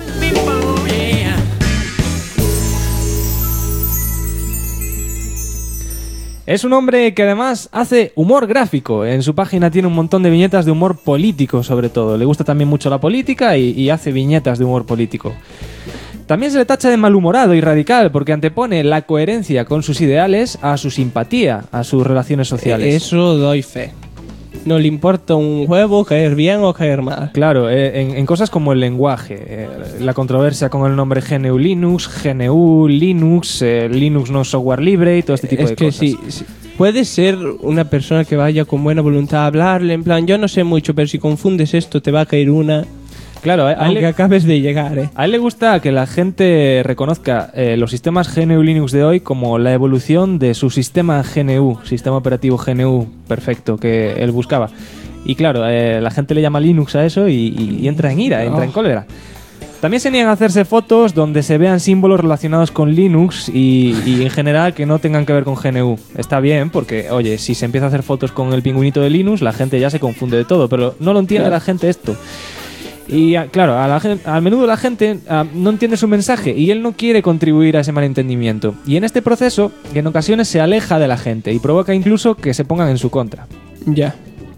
Es un hombre que además hace humor gráfico. En su página tiene un montón de viñetas de humor político, sobre todo. Le gusta también mucho la política y hace viñetas de humor político. También se le tacha de malhumorado y radical porque antepone la coherencia con sus ideales a su simpatía, a sus relaciones sociales. Eso doy fe. No le importa un huevo caer bien o caer mal. Claro, en cosas como el lenguaje, la controversia con el nombre GNU Linux, GNU Linux, Linux no es software libre y todo este tipo de cosas. Es que sí. Puede ser una persona que vaya con buena voluntad a hablarle, en plan, yo no sé mucho, pero si confundes esto te va a caer una... Claro, aunque acabes de llegar, A él le gusta que la gente reconozca los sistemas GNU Linux de hoy como la evolución de su sistema GNU, sistema operativo GNU perfecto que él buscaba. Y claro, la gente le llama Linux a eso y entra en ira, entra en cólera. También se niega a hacerse fotos donde se vean símbolos relacionados con Linux y en general que no tengan que ver con GNU. Está bien porque, oye, si se empieza a hacer fotos con el pingüinito de Linux, la gente ya se confunde de todo, pero no lo entiende la gente esto. Y claro, a menudo la gente no entiende su mensaje y él no quiere contribuir a ese malentendimiento. Y en este proceso, en ocasiones se aleja de la gente y provoca incluso que se pongan en su contra. Ya.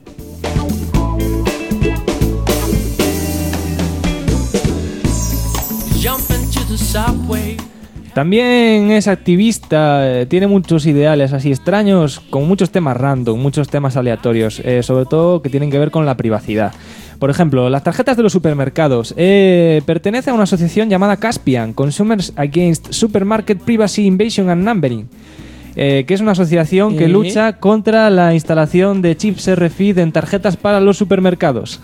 También es activista, tiene muchos ideales así extraños, con muchos temas random, muchos temas aleatorios, sobre todo que tienen que ver con la privacidad. Por ejemplo, las tarjetas de los supermercados. Pertenece a una asociación llamada Caspian, Consumers Against Supermarket Privacy Invasion and Numbering, que es una asociación que lucha contra la instalación de chips RFID en tarjetas para los supermercados.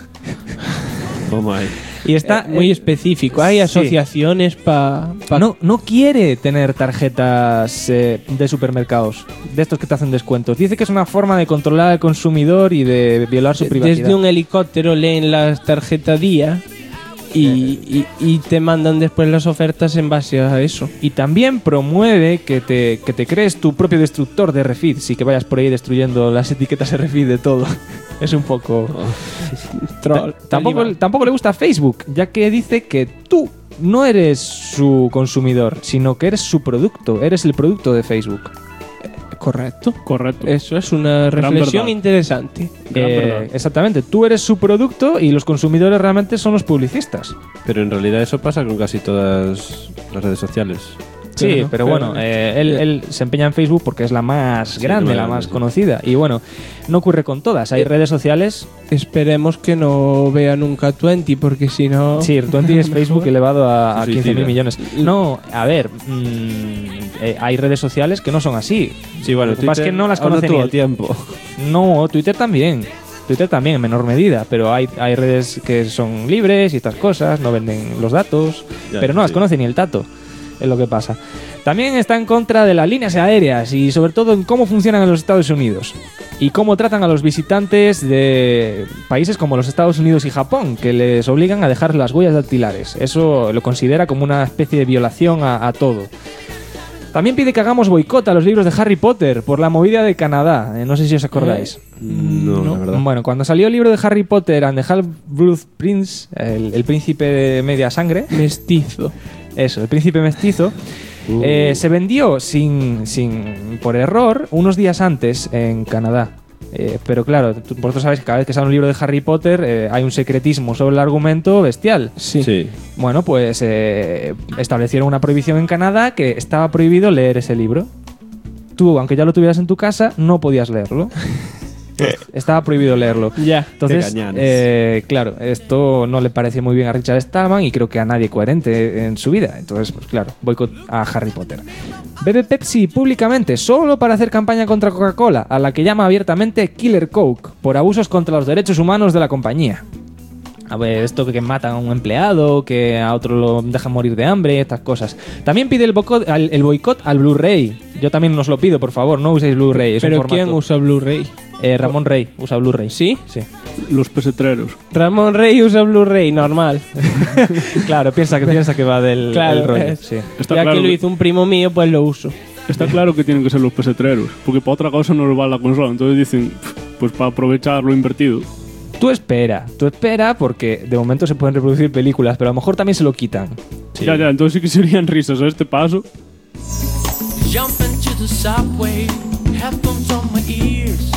Oh my. Y está muy específico. Hay asociaciones para... No quiere tener tarjetas de supermercados, de estos que te hacen descuentos. Dice que es una forma de controlar al consumidor y de violar su privacidad. Desde un helicóptero leen las tarjetas día y te mandan después las ofertas en base a eso. Y también promueve que te crees tu propio destructor de RFID, sí, que vayas por ahí destruyendo las etiquetas RFID de todo. Es un poco... troll. Tampoco le gusta Facebook, ya que dice que tú no eres su consumidor, sino que eres su producto, eres el producto de Facebook. Correcto. Correcto. Eso es una reflexión interesante. Exactamente, tú eres su producto y los consumidores realmente son los publicistas. Pero en realidad eso pasa con casi todas las redes sociales. Sí, pero bueno, él se empeña en Facebook porque es la más grande, la más conocida. Y bueno, no ocurre con todas. Hay redes sociales... Esperemos que no vea nunca Twenty, porque si no... Sí, Twenty es Facebook elevado a 15.000 millones. No, a ver, hay redes sociales que no son así. Sí, bueno, lo que pasa es que no las conoce todo ni el tiempo. No, Twitter también. Twitter también, en menor medida, pero hay redes que son libres y estas cosas, no venden los datos, pero no las conoce ni el tato. Es lo que pasa. También está en contra de las líneas aéreas y sobre todo en cómo funcionan en los Estados Unidos y cómo tratan a los visitantes de países como los Estados Unidos y Japón, que les obligan a dejar las huellas dactilares. Eso lo considera como una especie de violación a todo. También pide que hagamos boicot a los libros de Harry Potter por la movida de Canadá. No sé si os acordáis. No, la verdad. Bueno, cuando salió el libro de Harry Potter and the Half-Blood Prince, el príncipe de media sangre... Mestizo. Eso, el príncipe mestizo. Se vendió por error unos días antes en Canadá. Pero claro, vosotros sabéis que cada vez que sale un libro de Harry Potter hay un secretismo sobre el argumento bestial. Sí. Bueno, pues establecieron una prohibición en Canadá que estaba prohibido leer ese libro. Tú, aunque ya lo tuvieras en tu casa, no podías leerlo. Estaba prohibido leerlo. Ya. Entonces, Qué gañanes. claro, esto no le parece muy bien a Richard Stallman y creo que a nadie coherente en su vida. Entonces, pues claro, boicot a Harry Potter. Bebe Pepsi públicamente solo para hacer campaña contra Coca-Cola, a la que llama abiertamente Killer Coke, por abusos contra los derechos humanos de la compañía. A ver, esto que matan a un empleado, que a otro lo dejan morir de hambre, estas cosas. También pide el boicot al Blu-ray. Yo también os lo pido, por favor, no uséis Blu-ray. Es un ¿Pero formato. quién usa Blu-ray? Ramón Rey usa Blu-ray. ¿Sí? Sí. Los pesetreros. Ramón Rey usa Blu-ray, normal. Claro, piensa que va del Claro, el rollo. es- Sí. Está ya claro que lo que- hizo un primo mío, pues lo uso. Está claro que tienen que ser los pesetreros, porque para otra cosa no les va la consola. Entonces dicen, pues para aprovechar lo invertido. Tú espera, porque de momento se pueden reproducir películas, pero a lo mejor también se lo quitan. Ya, entonces sí que serían risas a este paso. Jump into the subway, headphones on my ears.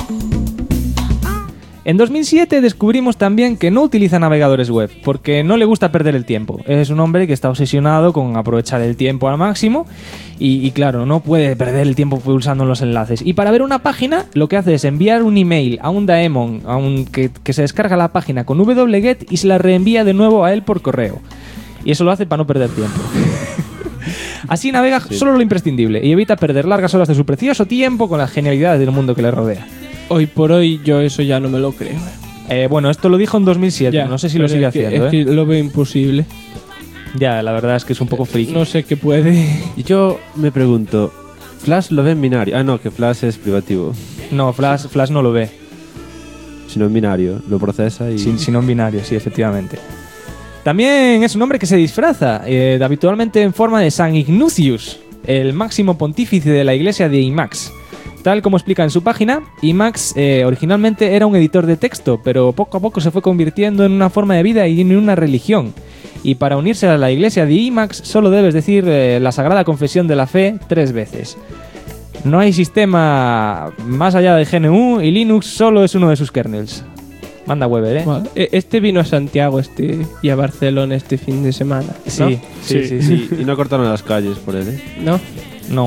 En 2007 descubrimos también que no utiliza navegadores web, porque no le gusta perder el tiempo. Es un hombre que está obsesionado con aprovechar el tiempo al máximo y claro, no puede perder el tiempo pulsando en los enlaces. Y para ver una página, lo que hace es enviar un email a un daemon que se descarga la página con wget y se la reenvía de nuevo a él por correo. Y eso lo hace para no perder tiempo. Así navega solo lo imprescindible y evita perder largas horas de su precioso tiempo con las genialidades del mundo que le rodea. Hoy por hoy yo eso ya no me lo creo. Bueno, esto lo dijo en 2007, Ya, no sé si lo pero sigue es que- haciendo. Es que lo veo imposible. Ya, la verdad es que es un poco friki. No sé qué puede. Y yo me pregunto, ¿Flash lo ve en binario? Ah, no, que Flash es privativo. No, Flash no lo ve. Sino en binario, lo procesa y... Sino en binario, sí, efectivamente. También es un hombre que se disfraza, habitualmente en forma de San Ignatius, el máximo pontífice de la iglesia de IMAX. Tal como explica en su página, IMAX originalmente era un editor de texto, pero poco a poco se fue convirtiendo en una forma de vida y en una religión. Y para unirse a la iglesia de IMAX solo debes decir la Sagrada Confesión de la Fe 3 veces. No hay sistema más allá de GNU y Linux solo es uno de sus kernels. Manda Weber, ¿eh? Bueno, este vino a Santiago y a Barcelona este fin de semana. ¿no? Sí, sí, sí, sí. Y no cortaron las calles por él, ¿eh? ¿No? No.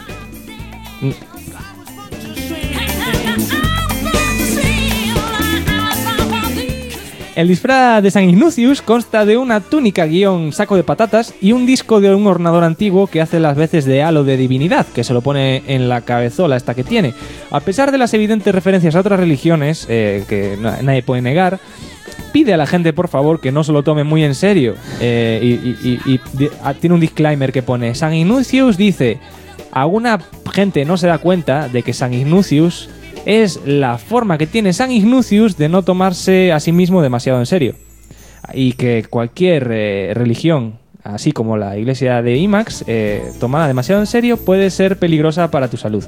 El disfraz de San Ignatius consta de una túnica guión saco de patatas y un disco de un ordenador antiguo que hace las veces de halo de divinidad, que se lo pone en la cabezola esta que tiene. A pesar de las evidentes referencias a otras religiones, que nadie puede negar, pide a la gente por favor que no se lo tome muy en serio. Tiene un disclaimer que pone: San Ignatius dice, alguna gente no se da cuenta de que San Ignatius es la forma que tiene San Ignatius de no tomarse a sí mismo demasiado en serio. Y que cualquier religión, así como la iglesia de IMAX, tomada demasiado en serio puede ser peligrosa para tu salud.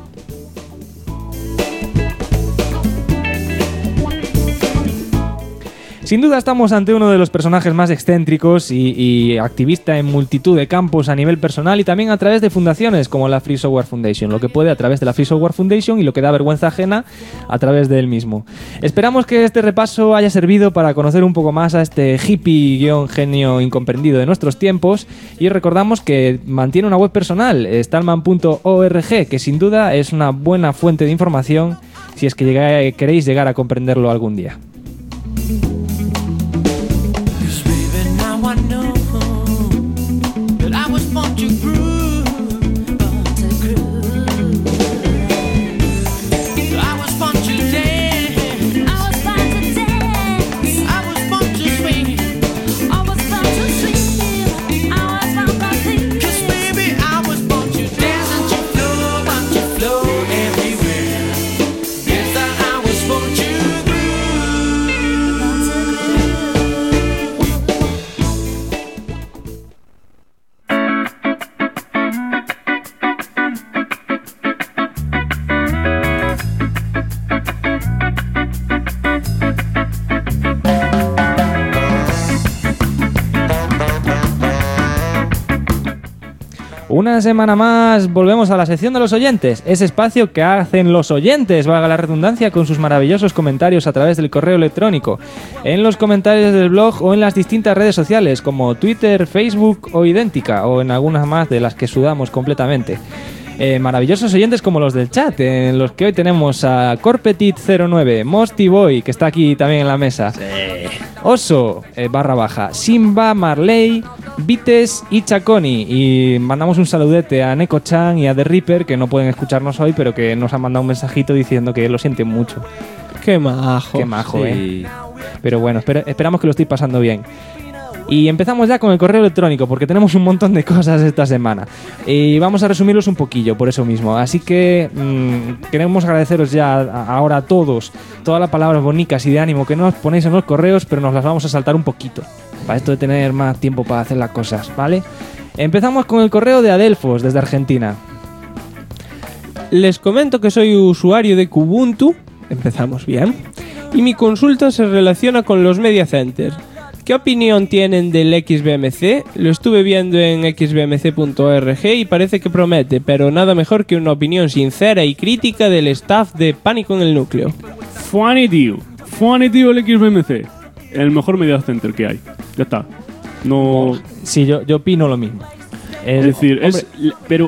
Sin duda estamos ante uno de los personajes más excéntricos y activista en multitud de campos a nivel personal y también a través de fundaciones como la Free Software Foundation, lo que puede a través de la Free Software Foundation y lo que da vergüenza ajena a través de él mismo. Esperamos que este repaso haya servido para conocer un poco más a este hippie-genio incomprendido de nuestros tiempos y recordamos que mantiene una web personal, stallman.org, que sin duda es una buena fuente de información si es que queréis llegar a comprenderlo algún día. I know that I was born to groove, I was born to dance, I was born to dance, I was born to swing, I was born to swing, I was born to sing. 'Cause baby I was born to dance and to flow everywhere. Yes, I was born to Una semana más volvemos a la sección de los oyentes, ese espacio que hacen los oyentes, valga la redundancia, con sus maravillosos comentarios a través del correo electrónico, en los comentarios del blog o en las distintas redes sociales como Twitter, Facebook o Idéntica, o en algunas más de las que sudamos completamente. maravillosos oyentes como los del chat, en los que hoy tenemos a Corpetit09, Mosty Boy, que está aquí también en la mesa, Oso, _, Simba, Marley, Vites y Chaconi. Y mandamos un saludete a Neko-chan y a The Reaper, que no pueden escucharnos hoy, pero que nos han mandado un mensajito diciendo que lo sienten mucho. Qué majo. Qué majo, Pero bueno, esperamos que lo estéis pasando bien. Y empezamos ya con el correo electrónico, porque tenemos un montón de cosas esta semana. Y vamos a resumirlos un poquillo, por eso mismo. Así que queremos agradeceros ya ahora a todos todas las palabras bonitas y de ánimo que nos ponéis en los correos, pero nos las vamos a saltar un poquito, para esto de tener más tiempo para hacer las cosas, ¿vale? Empezamos con el correo de Adelfos, desde Argentina. Les comento que soy usuario de Kubuntu. Empezamos bien. Y mi consulta se relaciona con los media centers. ¿Qué opinión tienen del XBMC? Lo estuve viendo en xbmc.org y parece que promete, pero nada mejor que una opinión sincera y crítica del staff de Pánico en el Núcleo. Funny tío el XBMC. El mejor media center que hay. Ya está. No... Sí, yo opino lo mismo. Es decir, pero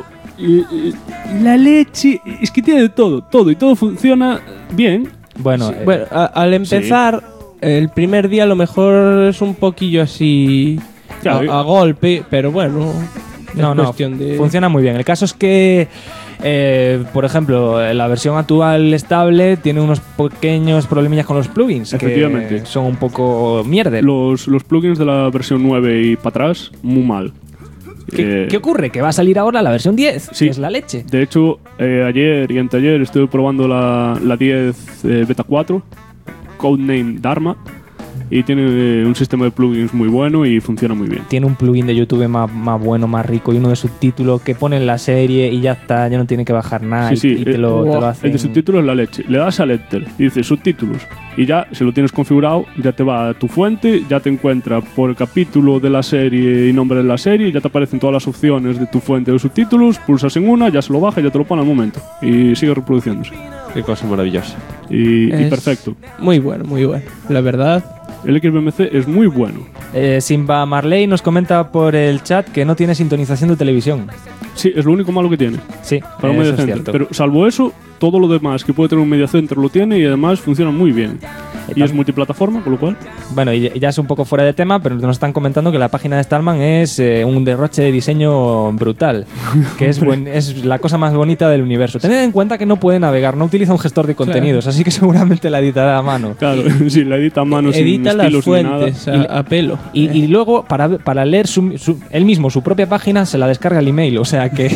la leche es que tiene de todo y todo funciona bien. Bueno, al empezar, el primer día a lo mejor es un poquillo así a golpe, pero bueno, funciona muy bien. El caso es que, por ejemplo, la versión actual estable tiene unos pequeños problemillas con los plugins, efectivamente, que son un poco mierder. Los plugins de la versión 9 y para atrás, muy mal. ¿Qué ocurre? Que va a salir ahora la versión 10, sí, que es la leche. De hecho, ayer y anteayer estuve probando la 10 Beta 4, Codename Dharma, y tiene un sistema de plugins muy bueno y funciona muy bien. Tiene un plugin de YouTube más bueno, más rico, y uno de subtítulos que pone en la serie y ya está, ya no tiene que bajar nada. Sí, y te lo hacen. El de subtítulos es la leche. Le das al Enter y dices subtítulos y ya, si lo tienes configurado, ya te va a tu fuente, ya te encuentra por el capítulo de la serie y nombre de la serie, ya te aparecen todas las opciones de tu fuente de subtítulos, pulsas en una, ya se lo baja y ya te lo pone al momento y sigue reproduciéndose. Qué cosa maravillosa. Y perfecto. Muy bueno, la verdad. El XBMC es muy bueno. Simba Marley nos comenta por el chat que no tiene sintonización de televisión. Sí, es lo único malo que tiene. Sí, para un media center. Pero salvo eso, todo lo demás que puede tener un media center lo tiene y además funciona muy bien. Y es multiplataforma, con lo cual... Bueno, y ya es un poco fuera de tema, pero nos están comentando que la página de Stallman es un derroche de diseño brutal, que es la cosa más bonita del universo. Tened en cuenta que no puede navegar, no utiliza un gestor de contenidos, así que seguramente la editará a mano. Claro, sí, la edita a mano, edita sin estilos las fuentes ni nada. A pelo. Y luego, para leer él mismo su propia página, se la descarga el email, o sea que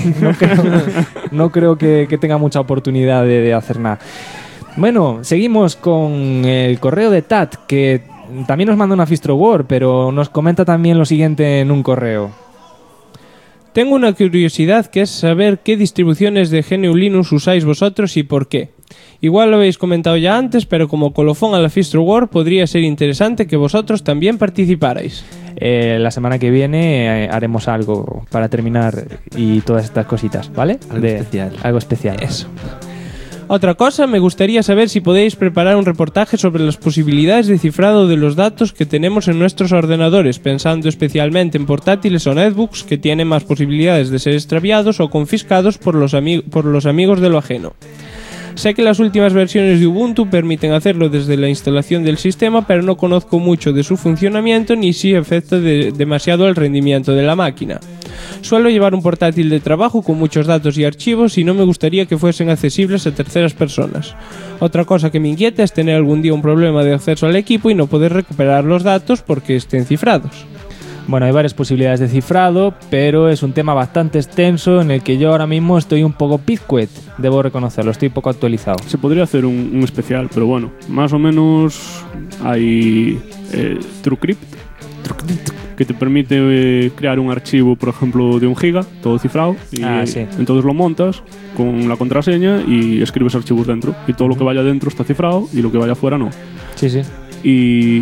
no creo que tenga mucha oportunidad de hacer nada. Bueno, seguimos con el correo de Tat, que también nos manda una Fistrowar, pero nos comenta también lo siguiente en un correo. Tengo una curiosidad, que es saber qué distribuciones de GNU Linux usáis vosotros y por qué. Igual lo habéis comentado ya antes, pero como colofón a la Fistrowar podría ser interesante que vosotros también participarais. La semana que viene haremos algo para terminar y todas estas cositas, ¿vale? Algo especial. Eso. Otra cosa, me gustaría saber si podéis preparar un reportaje sobre las posibilidades de cifrado de los datos que tenemos en nuestros ordenadores, pensando especialmente en portátiles o netbooks que tienen más posibilidades de ser extraviados o confiscados por los amigos de lo ajeno. Sé que las últimas versiones de Ubuntu permiten hacerlo desde la instalación del sistema, pero no conozco mucho de su funcionamiento ni si afecta demasiado al rendimiento de la máquina. Suelo llevar un portátil de trabajo con muchos datos y archivos y no me gustaría que fuesen accesibles a terceras personas. Otra cosa que me inquieta es tener algún día un problema de acceso al equipo y no poder recuperar los datos porque estén cifrados. Bueno, hay varias posibilidades de cifrado, pero es un tema bastante extenso en el que yo ahora mismo estoy un poco pizcuet, debo reconocerlo, estoy poco actualizado. Se podría hacer un especial, pero bueno, más o menos hay TrueCrypt, que te permite crear un archivo, por ejemplo, de 1 giga, todo cifrado, y sí. Entonces lo montas con la contraseña y escribes archivos dentro, y todo lo que vaya dentro está cifrado y lo que vaya afuera no. Sí. Y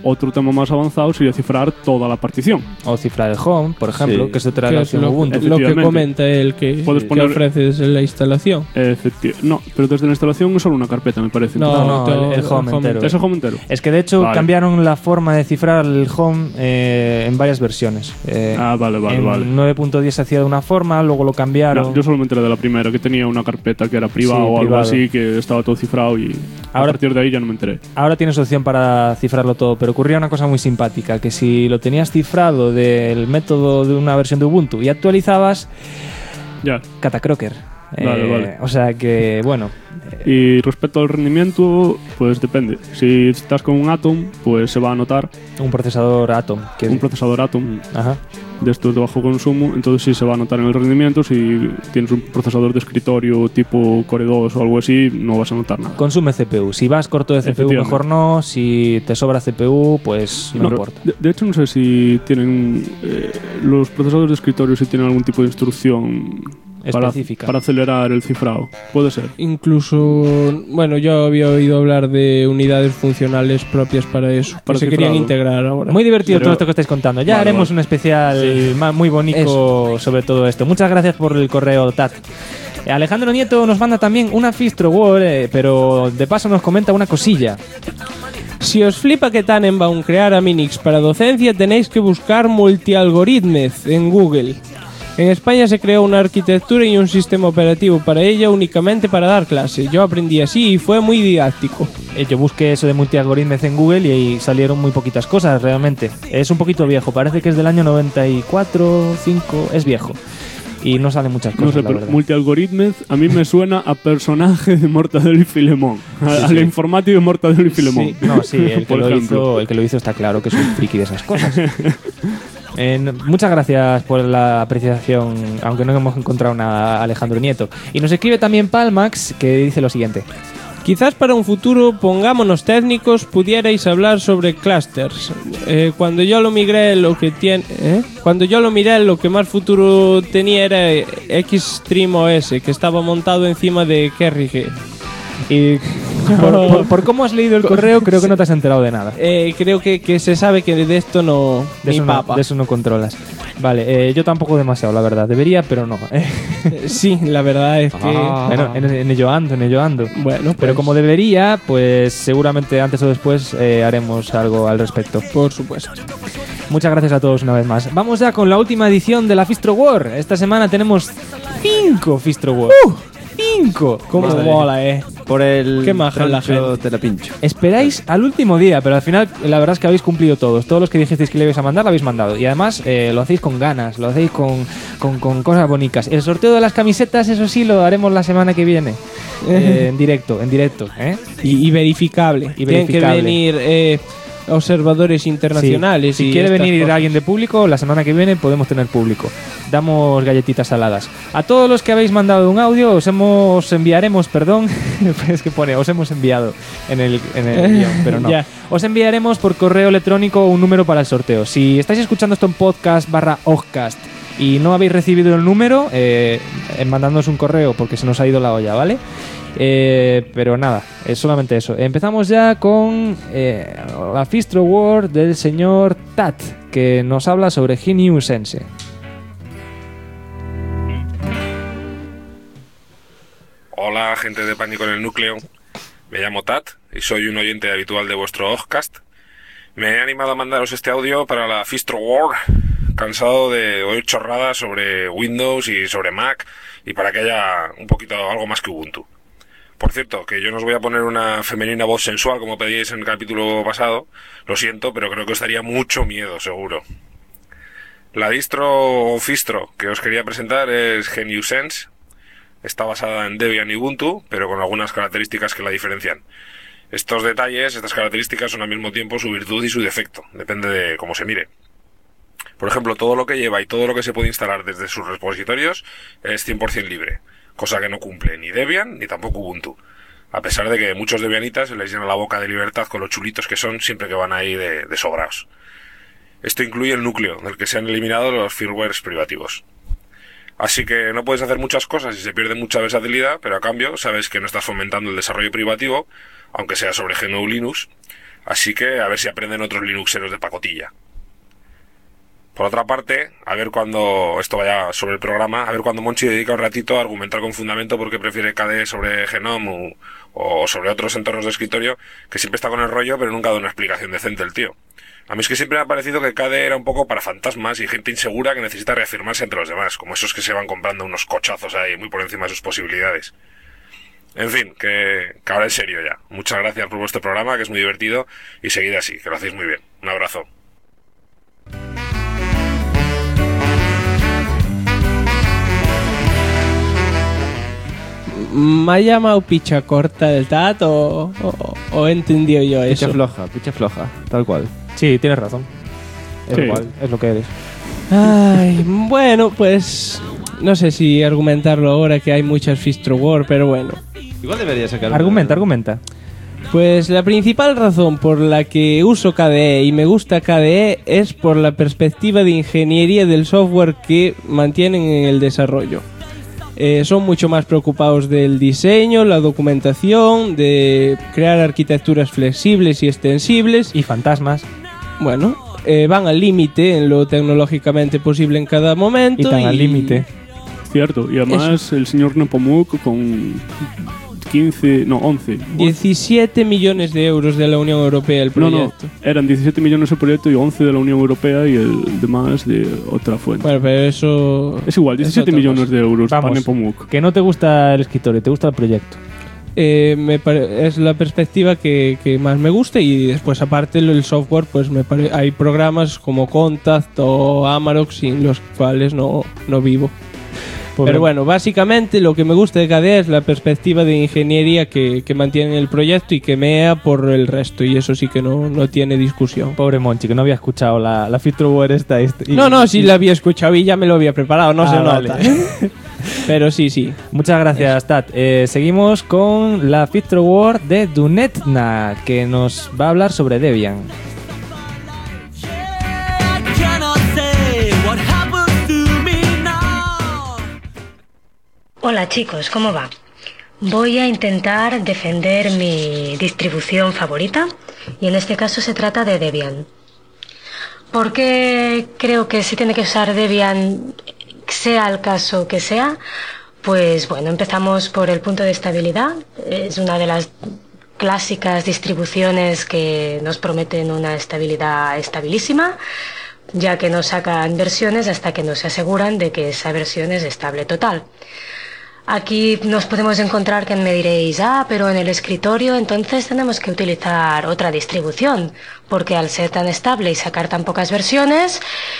otro tema más avanzado sería cifrar toda la partición. O cifrar el home, por ejemplo, Sí. que eso te da Que la es opción lo Ubuntu. que Efectivamente. comenta el que, Puedes que poner- ofrece desde la instalación. No, pero desde la instalación es solo una carpeta, me parece. No, todo- el home entero. ¿Es el home entero? Es que de hecho Vale. cambiaron la forma de cifrar el home en varias versiones. Vale, en vale. 9.10 se hacía de una forma, luego lo cambiaron. No, yo solo me enteré de la primera, que tenía una carpeta que era privada Sí, o algo privado. así, que estaba todo cifrado y a Ahora- partir de ahí ya no me enteré. Ahora tienes opción para cifrarlo todo, pero ocurría una cosa muy simpática, que si lo tenías cifrado del método de una versión de Ubuntu y actualizabas, Ya. catacroker. Vale. O sea que, bueno, Y respecto al rendimiento, pues depende. Si estás con un Atom, pues se va a notar un procesador Atom. Que un procesador Atom Ajá. de estos de bajo consumo, entonces sí se va a notar en el rendimiento. Si tienes un procesador de escritorio tipo Core 2 o algo así, no vas a notar nada. Consume CPU. Si vas corto de CPU, Efectivamente. mejor no. Si te sobra CPU, pues no importa. De hecho, no sé si tienen los procesadores de escritorio, si tienen algún tipo de instrucción Específica. para acelerar el cifrado. Puede ser. Incluso, bueno, yo había oído hablar de unidades funcionales propias para eso, Para que se cifrado. querían integrar ahora. Muy divertido Pero- todo esto que estáis contando. Ya Vale, haremos vale. un especial muy bonito sobre todo esto. Muchas gracias por el correo, Tat. Alejandro Nieto nos manda también una Fistro Word, pero de paso nos comenta una cosilla. Si os flipa que Tannenbaum creara Minix para docencia, tenéis que buscar multialgoritmez en Google. En España se creó una arquitectura y un sistema operativo para ella únicamente para dar clase. Yo aprendí así y fue muy didáctico. Yo busqué eso de multialgoritmos en Google y ahí salieron muy poquitas cosas realmente. Es un poquito viejo, parece que es del año 94, 5, es viejo. Y no salen muchas cosas, No sé, la pero verdad. multialgoritmez a mí me suena a personaje de Mortadelo y Filemón. Al informático de Mortadelo y Filemón. Sí, no, sí, Por ejemplo. el que lo hizo está claro que es un friki de esas cosas. Muchas gracias por la apreciación, aunque no hemos encontrado nada a Alejandro Nieto. Y nos escribe también Palmax, que dice lo siguiente. Quizás para un futuro, pongámonos técnicos, pudierais hablar sobre clusters. Cuando yo lo miré, lo que más futuro tenía era Xstream.os, que estaba montado encima de Kerrige. Y por cómo has leído el correo, creo que no te has enterado de nada. Creo que se sabe que de esto no... De ni eso, no, papa. de eso no controlas. Vale, yo tampoco demasiado, la verdad. Debería, pero no. Sí, la verdad es que... Bueno, en ello ando. Bueno, Pero pues, como debería, pues seguramente antes o después haremos algo al respecto. por supuesto. Muchas gracias a todos una vez más. Vamos ya con la última edición de la Fistro War. Esta semana tenemos 5 Fistro War. 5. Cómo mola, Por el Qué maja la troncho gente. te la pincho. Esperáis al último día, pero al final la verdad es que habéis cumplido todos. Todos los que dijisteis que le ibais a mandar, lo habéis mandado. Y además lo hacéis con ganas, lo hacéis con cosas bonitas. El sorteo de las camisetas, eso sí, lo haremos la semana que viene. En directo, ¿eh? Y verificable. Y Tienen que verificable. venir observadores internacionales. Sí. Si y quiere estas venir cosas. alguien de público, la semana que viene podemos tener público. Damos galletitas saladas. A todos los que habéis mandado un audio, os enviaremos, perdón, es que pone, os hemos enviado en el guión, pero no. Ya. Os enviaremos por correo electrónico un número para el sorteo. Si estáis escuchando esto en podcast/Ogcast y no habéis recibido el número, mandándonos un correo porque se nos ha ido la olla, ¿vale? Pero nada, es solamente eso. Empezamos ya con la Fistro Word del señor Tat, que nos habla sobre GNU Sense. Hola, gente de Pánico en el Núcleo. Me llamo Tat y soy un oyente habitual de vuestro Ogcast. Me he animado a mandaros este audio para la Fistro War, cansado de oír chorradas sobre Windows y sobre Mac, y para que haya un poquito algo más que Ubuntu. Por cierto, que yo no os voy a poner una femenina voz sensual como pedíais en el capítulo pasado, lo siento, pero creo que os daría mucho miedo, seguro. La distro o Fistro que os quería presentar es GNU Sense. Está basada en Debian y Ubuntu, pero con algunas características que la diferencian. Estos detalles, estas características son al mismo tiempo su virtud y su defecto, depende de cómo se mire. Por ejemplo, todo lo que lleva y todo lo que se puede instalar desde sus repositorios es 100% libre, cosa que no cumple ni Debian ni tampoco Ubuntu, a pesar de que muchos debianitas se les llena la boca de libertad con lo chulitos que son siempre que van ahí de sobraos. Esto incluye el núcleo, del que se han eliminado los firmwares privativos. Así que no puedes hacer muchas cosas y se pierde mucha versatilidad, pero a cambio sabes que no estás fomentando el desarrollo privativo, aunque sea sobre GNU Linux, Así que a ver si aprenden otros linuxeros de pacotilla. Por otra parte, a ver cuando esto vaya sobre el programa, a ver cuando Monchi dedica un ratito a argumentar con fundamento por qué prefiere KDE sobre Genome o sobre otros entornos de escritorio, que siempre está con el rollo, pero nunca da una explicación decente el tío. A mí es que siempre me ha parecido que KDE era un poco para fantasmas y gente insegura que necesita reafirmarse entre los demás, como esos que se van comprando unos cochazos ahí muy por encima de sus posibilidades. En fin, que ahora en serio ya. Muchas gracias por vuestro programa, que es muy divertido, y seguid así, que lo hacéis muy bien. Un abrazo. ¿Me ha llamado picha corta del TAT o he entendido yo eso? Picha floja, tal cual. Sí, tienes razón. Es Sí. igual, es lo que eres. Ay, bueno, pues no sé si argumentarlo ahora que hay muchas Fistro War, pero bueno. Igual debería sacar Argumenta. Pues la principal razón por la que uso KDE y me gusta KDE es por la perspectiva de ingeniería del software que mantienen en el desarrollo. Son mucho más preocupados del diseño, la documentación, de crear arquitecturas flexibles y extensibles. Y fantasmas. Bueno, van al límite en lo tecnológicamente posible en cada momento. Y tan al límite. Cierto, y además el señor Nepomuk con 11. 17 millones de euros de la Unión Europea el proyecto. No, eran 17 millones el proyecto y 11 de la Unión Europea y el demás de otra fuente. Bueno, pero eso... Es igual, 17 millones de euros para Nepomuk. Que no te gusta el escritorio, te gusta el proyecto. Es la perspectiva que más me gusta, y después aparte el software, pues hay programas como Contact o Amarok sin los cuales no vivo. Pero bueno, básicamente lo que me gusta de KDE es la perspectiva de ingeniería que mantiene el proyecto y que mea por el resto, y eso sí que no tiene discusión. Pobre Monchi, que no había escuchado la Featureware esta. Sí la había escuchado y ya me lo había preparado, no se nota. Pero sí. Muchas gracias, Tat. Seguimos con la Featureware de Dunetna, que nos va a hablar sobre Debian. Hola chicos, ¿cómo va? Voy a intentar defender mi distribución favorita, y en este caso se trata de Debian. ¿Por qué creo que se tiene que usar Debian, sea el caso que sea? Pues bueno, empezamos por el punto de estabilidad. Es una de las clásicas distribuciones que nos prometen una estabilidad estabilísima, ya que no sacan versiones hasta que no se aseguran de que esa versión es estable total. Aquí nos podemos encontrar que me diréis, pero en el escritorio entonces tenemos que utilizar otra distribución, porque al ser tan estable y sacar tan pocas versiones,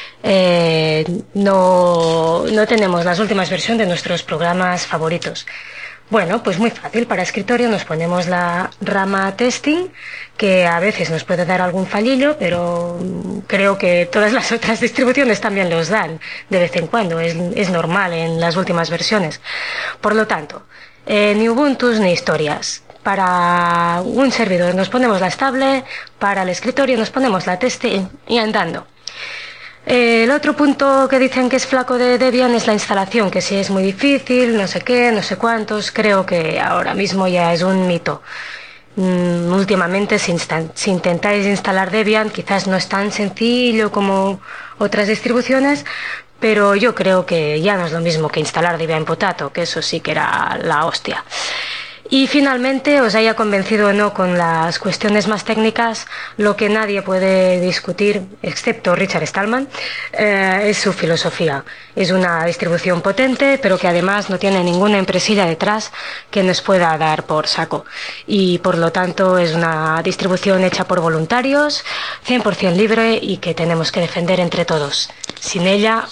no tenemos las últimas versiones de nuestros programas favoritos. Bueno, pues muy fácil. Para escritorio nos ponemos la rama testing, que a veces nos puede dar algún fallillo, pero creo que todas las otras distribuciones también los dan de vez en cuando. Es normal en las últimas versiones. Por lo tanto, ni Ubuntu ni historias. Para un servidor nos ponemos la estable, para el escritorio nos ponemos la testing y andando. El otro punto que dicen que es flaco de Debian es la instalación, que sí es muy difícil, no sé qué, no sé cuántos. Creo que ahora mismo ya es un mito. Últimamente, si intentáis instalar Debian, quizás no es tan sencillo como otras distribuciones, pero yo creo que ya no es lo mismo que instalar Debian Potato, que eso sí que era la hostia. Y finalmente, os haya convencido o no con las cuestiones más técnicas, lo que nadie puede discutir, excepto Richard Stallman, es su filosofía. Es una distribución potente, pero que además no tiene ninguna empresilla detrás que nos pueda dar por saco. Y por lo tanto es una distribución hecha por voluntarios, 100% libre, y que tenemos que defender entre todos. Sin ella,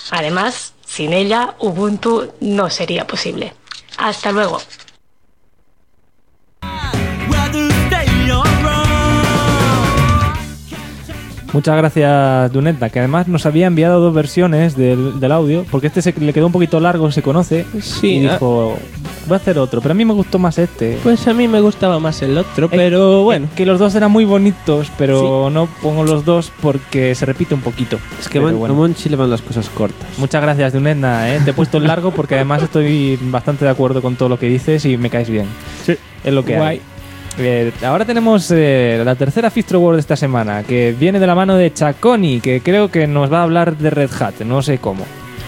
Ubuntu no sería posible. Hasta luego. Muchas gracias, Dunetna, que además nos había enviado 2 versiones del audio, porque este le quedó un poquito largo, se conoce, sí, y dijo, voy a hacer otro, pero a mí me gustó más este. Pues a mí me gustaba más el otro, pero bueno. Que los dos eran muy bonitos, pero sí, no pongo los dos porque se repite un poquito. Es que a Monchi le van las cosas cortas. Muchas gracias, Dunetna, te he puesto el largo porque además estoy bastante de acuerdo con todo lo que dices y me caes bien. Sí. Es lo que hay. Ahora tenemos la tercera Fistro World de esta semana, que viene de la mano de Chaconi, que creo que nos va a hablar de Red Hat, no sé cómo.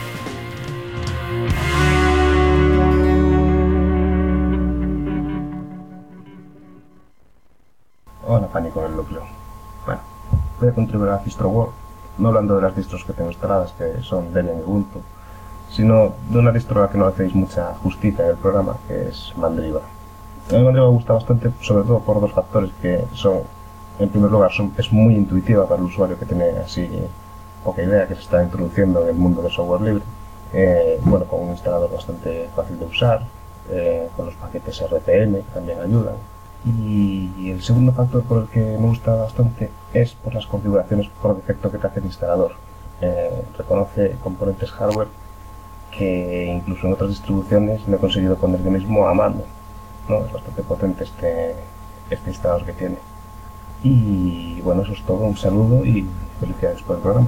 Hola, Pánico en el núcleo. Bueno, voy a contribuir a la Fistro World, no hablando de las distros que tengo instaladas, que son Debian y Ubuntu, sino de una distro a la que no hacéis mucha justicia en el programa, que es Mandriva. A mí Mandriva me gusta bastante, sobre todo por dos factores que son, en primer lugar, es muy intuitiva para el usuario que tiene así poca idea, que se está introduciendo en el mundo del software libre. Bueno, con un instalador bastante fácil de usar, con los paquetes RPM que también ayudan. Y el segundo factor por el que me gusta bastante es por las configuraciones por defecto que te hace el instalador. Reconoce componentes hardware que incluso en otras distribuciones no he conseguido poner yo mismo a mano, ¿no? Es bastante potente este instalador que tiene. Y bueno, eso es todo. Un saludo y felicidades por el programa.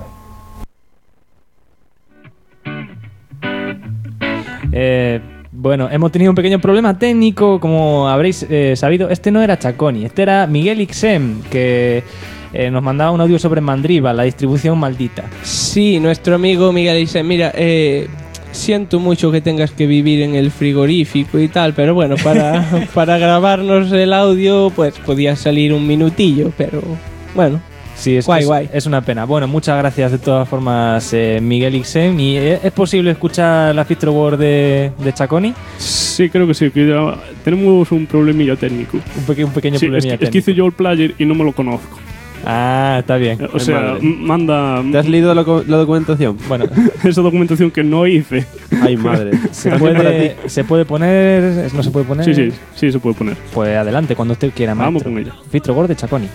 Bueno, hemos tenido un pequeño problema técnico, como habréis sabido. Este no era Chaconi, este era Miguel Ixem, que nos mandaba un audio sobre Mandriva, la distribución maldita. Sí, nuestro amigo Miguel Ixem. Mira, siento mucho que tengas que vivir en el frigorífico y tal, pero bueno, para grabarnos el audio, pues podía salir un minutillo, pero bueno. Sí, guay. Es una pena. Bueno, muchas gracias de todas formas, Miguel Ixem. ¿Y es posible escuchar la Fistro World de Chaconi? Sí, creo que sí, que ya tenemos un problemilla técnico. Un pequeño sí, problemilla técnico. Es que hice yo el player y no me lo conozco. Ah, está bien. O sea, manda... ¿Te has leído la documentación? Bueno, esa documentación que no hice. Ay, madre. ¿Se puede poner? ¿No se puede poner? Sí, se puede poner. Pues adelante, cuando usted quiera, maestro. Vamos con ella. Fistro World de Chaconi.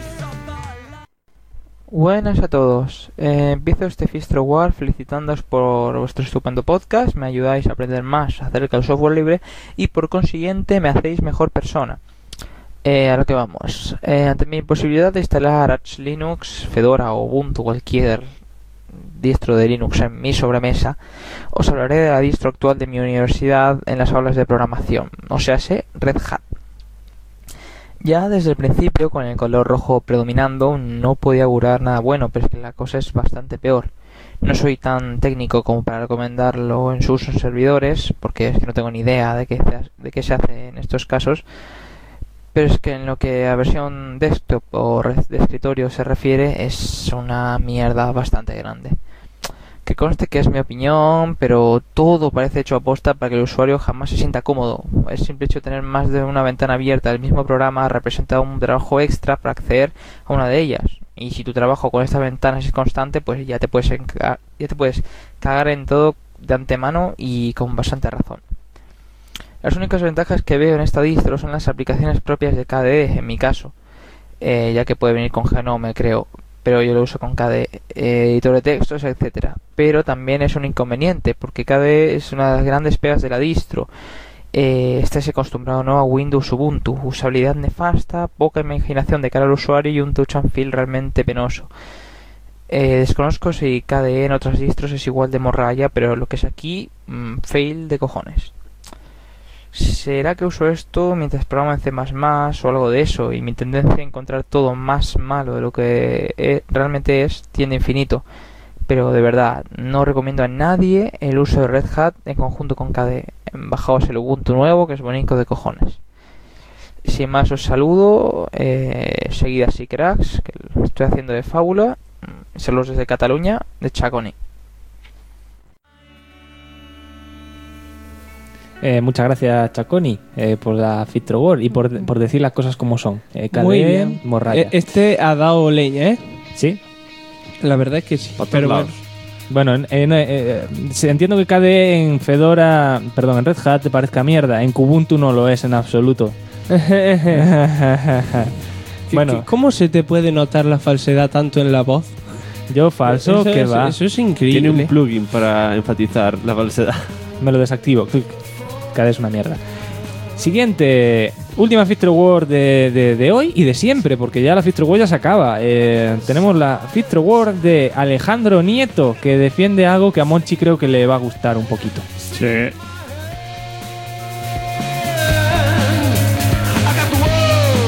Buenas a todos. Empiezo este Fistro World felicitándoos por vuestro estupendo podcast. Me ayudáis a aprender más acerca del software libre y por consiguiente me hacéis mejor persona. A lo que vamos. Ante mi imposibilidad de instalar Arch Linux, Fedora o Ubuntu, cualquier distro de Linux en mi sobremesa, os hablaré de la distro actual de mi universidad en las aulas de programación, o sea, Red Hat. Ya desde el principio, con el color rojo predominando, no podía augurar nada bueno, pero es que la cosa es bastante peor. No soy tan técnico como para recomendarlo en su uso en servidores, porque es que no tengo ni idea de qué se hace en estos casos, pero es que en lo que a versión desktop o de escritorio se refiere, es una mierda bastante grande. Que conste que es mi opinión, pero todo parece hecho a posta para que el usuario jamás se sienta cómodo. El simple hecho de tener más de una ventana abierta del mismo programa representa un trabajo extra para acceder a una de ellas. Y si tu trabajo con estas ventanas es constante, pues ya te puedes cagar en todo de antemano y con bastante razón. Las únicas ventajas que veo en esta distro son las aplicaciones propias de KDE, en mi caso, ya que puede venir con Genome, creo, pero yo lo uso con KDE, editor de textos, etcétera. Pero también es un inconveniente, porque KDE es una de las grandes pegas de la distro. Estés acostumbrado no a Windows Ubuntu, usabilidad nefasta, poca imaginación de cara al usuario y un touch and feel realmente penoso. Desconozco si KDE en otras distros es igual de morralla, pero lo que es aquí, fail de cojones. ¿Será que uso esto mientras programo en C++ o algo de eso? Y mi tendencia a encontrar todo más malo de lo que realmente es tiende a infinito. Pero de verdad, no recomiendo a nadie el uso de Red Hat en conjunto con KDE. Bajaos el Ubuntu nuevo, que es bonito de cojones. Sin más, os saludo. Seguid así, cracks, que lo estoy haciendo de fábula. Saludos desde Cataluña, de Chaconi. Muchas gracias, Chaconi, por la Fistro World y por decir las cosas como son. Muy bien. Morralla. Este ha dado leña, ¿eh? Sí. La verdad es que sí. Pero bueno, entiendo que KDE en Fedora, perdón, en Red Hat te parezca mierda. En Kubuntu no lo es en absoluto. Bueno, ¿cómo se te puede notar la falsedad tanto en la voz? Yo falso, que va. Eso es increíble. Tiene un plugin para enfatizar la falsedad. Me lo desactivo. KDE es una mierda. Siguiente, última Fistro World de hoy y de siempre, porque ya la Fistro World ya se acaba. Tenemos la Fistro World de Alejandro Nieto, que defiende algo que a Monchi creo que le va a gustar un poquito. Sí.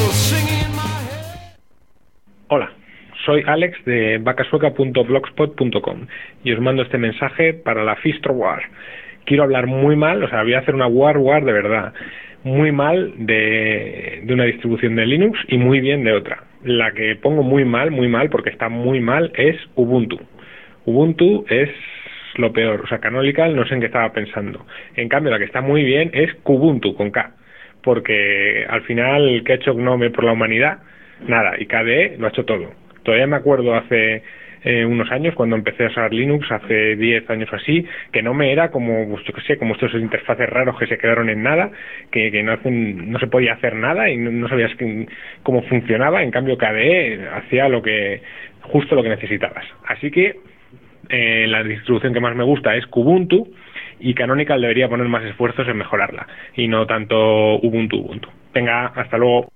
soy Alex de vacasueca.blogspot.com y os mando este mensaje para la Fistro War. Quiero hablar muy mal, o sea, voy a hacer una war de verdad, muy mal de una distribución de Linux y muy bien de otra. La que pongo muy mal, porque está muy mal, es Ubuntu. Ubuntu es lo peor, o sea, Canonical no sé en qué estaba pensando. En cambio, la que está muy bien es Kubuntu, con K, porque al final, ¿qué ha hecho GNOME por la humanidad? Nada, y KDE lo ha hecho todo. Todavía me acuerdo hace unos años, cuando empecé a usar Linux, hace 10 años o así, que no me era como, pues, yo qué sé, como estos interfaces raros que se quedaron en nada, que no se podía hacer nada y no sabías cómo funcionaba. En cambio, KDE hacía justo lo que necesitabas. Así que la distribución que más me gusta es Kubuntu, y Canonical debería poner más esfuerzos en mejorarla, y no tanto Ubuntu. Venga, hasta luego.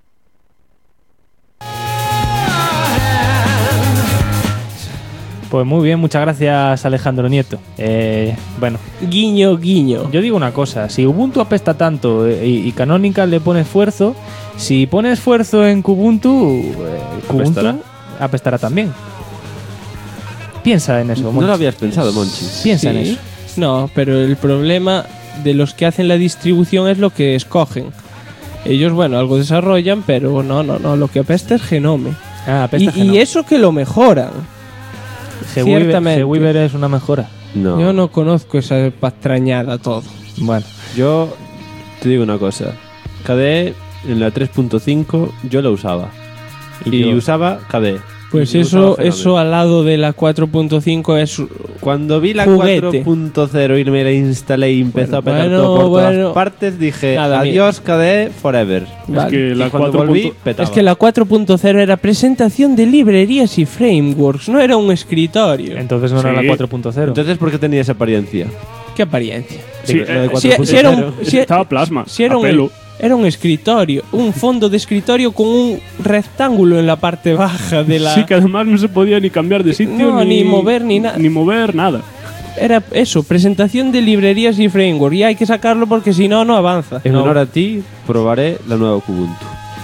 Pues muy bien, muchas gracias, Alejandro Nieto. Bueno, guiño, guiño. Yo digo una cosa, si Ubuntu apesta tanto y Canonical le pone esfuerzo, si pone esfuerzo en Kubuntu, Kubuntu apestará también. Piensa en eso, Monchi. No lo habías pensado, Monchi. Piensa en eso. No, pero el problema de los que hacen la distribución es lo que escogen. Ellos, bueno, algo desarrollan, pero no, lo que apesta es Genome. Apesta y eso que lo mejoran. Ciertamente. Weaver es una mejora. No. Yo no conozco esa patrañada todo. Bueno, yo te digo una cosa. KDE en la 3.5 yo lo usaba. Y usaba KDE. Pues eso al lado de la 4.5 es cuando vi la juguete. 4.0 y me la instalé y empezó a petar todo por todas partes, dije adiós KDE forever. Vale. Es que la 4. Volví, petaba. Es que la 4.0 era presentación de librerías y frameworks, no era un escritorio. Entonces no era la 4.0. Entonces, ¿por qué tenía esa apariencia? ¿Qué apariencia? Sí, estaba plasma, era un escritorio, un fondo de escritorio con un rectángulo en la parte baja de la... Sí, que además no se podía ni cambiar de sitio, no, ni mover ni nada. Ni mover nada. Era eso, presentación de librerías y framework, y hay que sacarlo porque si no, no avanza. En honor a ti, probaré la nueva Kubuntu.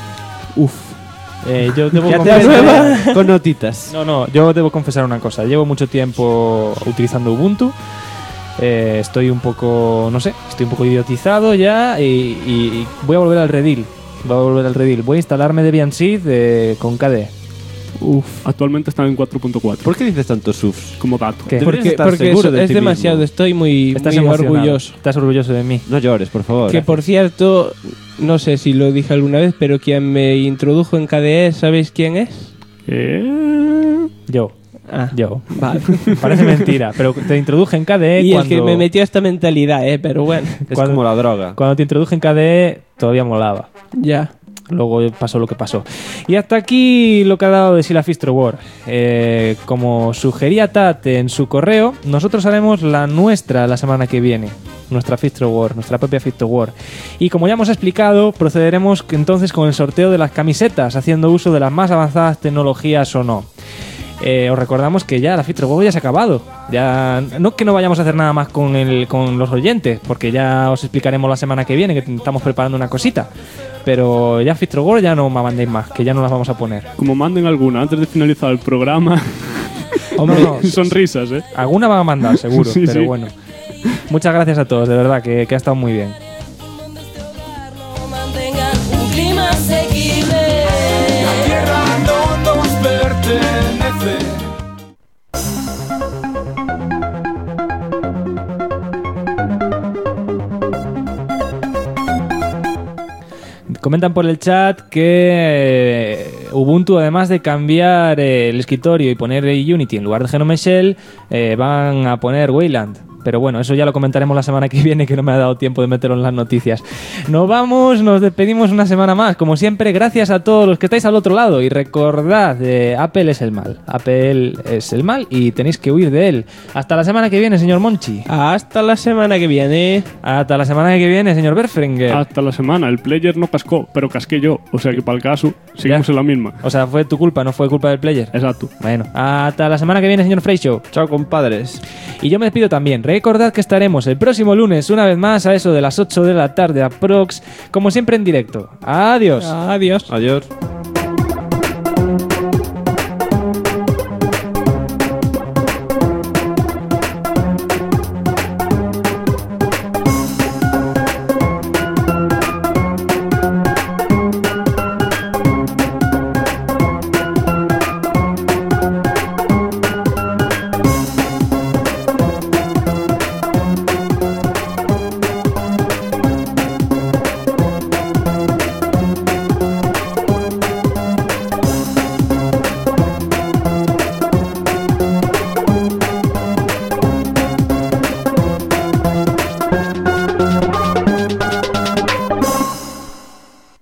Yo debo confesar con notitas. No, yo debo confesar una cosa. Llevo mucho tiempo utilizando Ubuntu. Estoy un poco, estoy un poco idiotizado ya y voy a volver al redil. Voy a instalarme Debian Seed con KDE. Actualmente están en 4.4. ¿Por qué dices tanto SUFs? Como dato. Porque es demasiado, estoy muy orgulloso. Estás orgulloso de mí. No llores, por favor. Que por cierto, no sé si lo dije alguna vez, pero quien me introdujo en KDE, ¿sabéis quién es? Yo. Yo. Vale. Parece mentira, pero te introduje en KDE y el que me metió esta mentalidad, pero bueno. Es como la droga. Cuando te introduje en KDE todavía molaba. Ya. Luego pasó lo que pasó. Y hasta aquí lo que ha dado de sí la Fistro War. Como sugería Tate en su correo, nosotros haremos la nuestra la semana que viene. Nuestra Fistro War, nuestra propia Fistro War. Y como ya hemos explicado, procederemos entonces con el sorteo de las camisetas, haciendo uso de las más avanzadas tecnologías o no. Os recordamos que ya la Fistro War ya se ha acabado. Ya no que no vayamos a hacer nada más con los oyentes, porque ya os explicaremos la semana que viene, que estamos preparando una cosita. Pero ya Fistro War ya no me mandéis más, que ya no las vamos a poner. Como manden alguna antes de finalizar el programa. Hombre, son risas, alguna van a mandar, seguro, sí, pero sí. Bueno. Muchas gracias a todos, de verdad, que ha estado muy bien. Mantengan un clima asequible. La tierra no nos pertenece. Comentan por el chat que Ubuntu, además de cambiar el escritorio y poner Unity en lugar de Genome Shell, van a poner Wayland. Pero bueno, eso ya lo comentaremos la semana que viene, que no me ha dado tiempo de meterlo en las noticias. Nos vamos, nos despedimos una semana más. Como siempre, gracias a todos los que estáis al otro lado. Y recordad, Apple es el mal. Apple es el mal y tenéis que huir de él. Hasta la semana que viene, señor Monchi. Hasta la semana que viene. Hasta la semana que viene, señor Berfringer. Hasta la semana. El player no cascó, pero casqué yo. O sea que para el caso, seguimos en la misma. O sea, fue tu culpa, no fue culpa del player. Exacto. Bueno, hasta la semana que viene, señor Freixo. Chao, compadres. Y yo me despido también. Recordad que estaremos el próximo lunes, una vez más, a eso de las 8 de la tarde aprox, como siempre en directo. Adiós. Adiós. Adiós.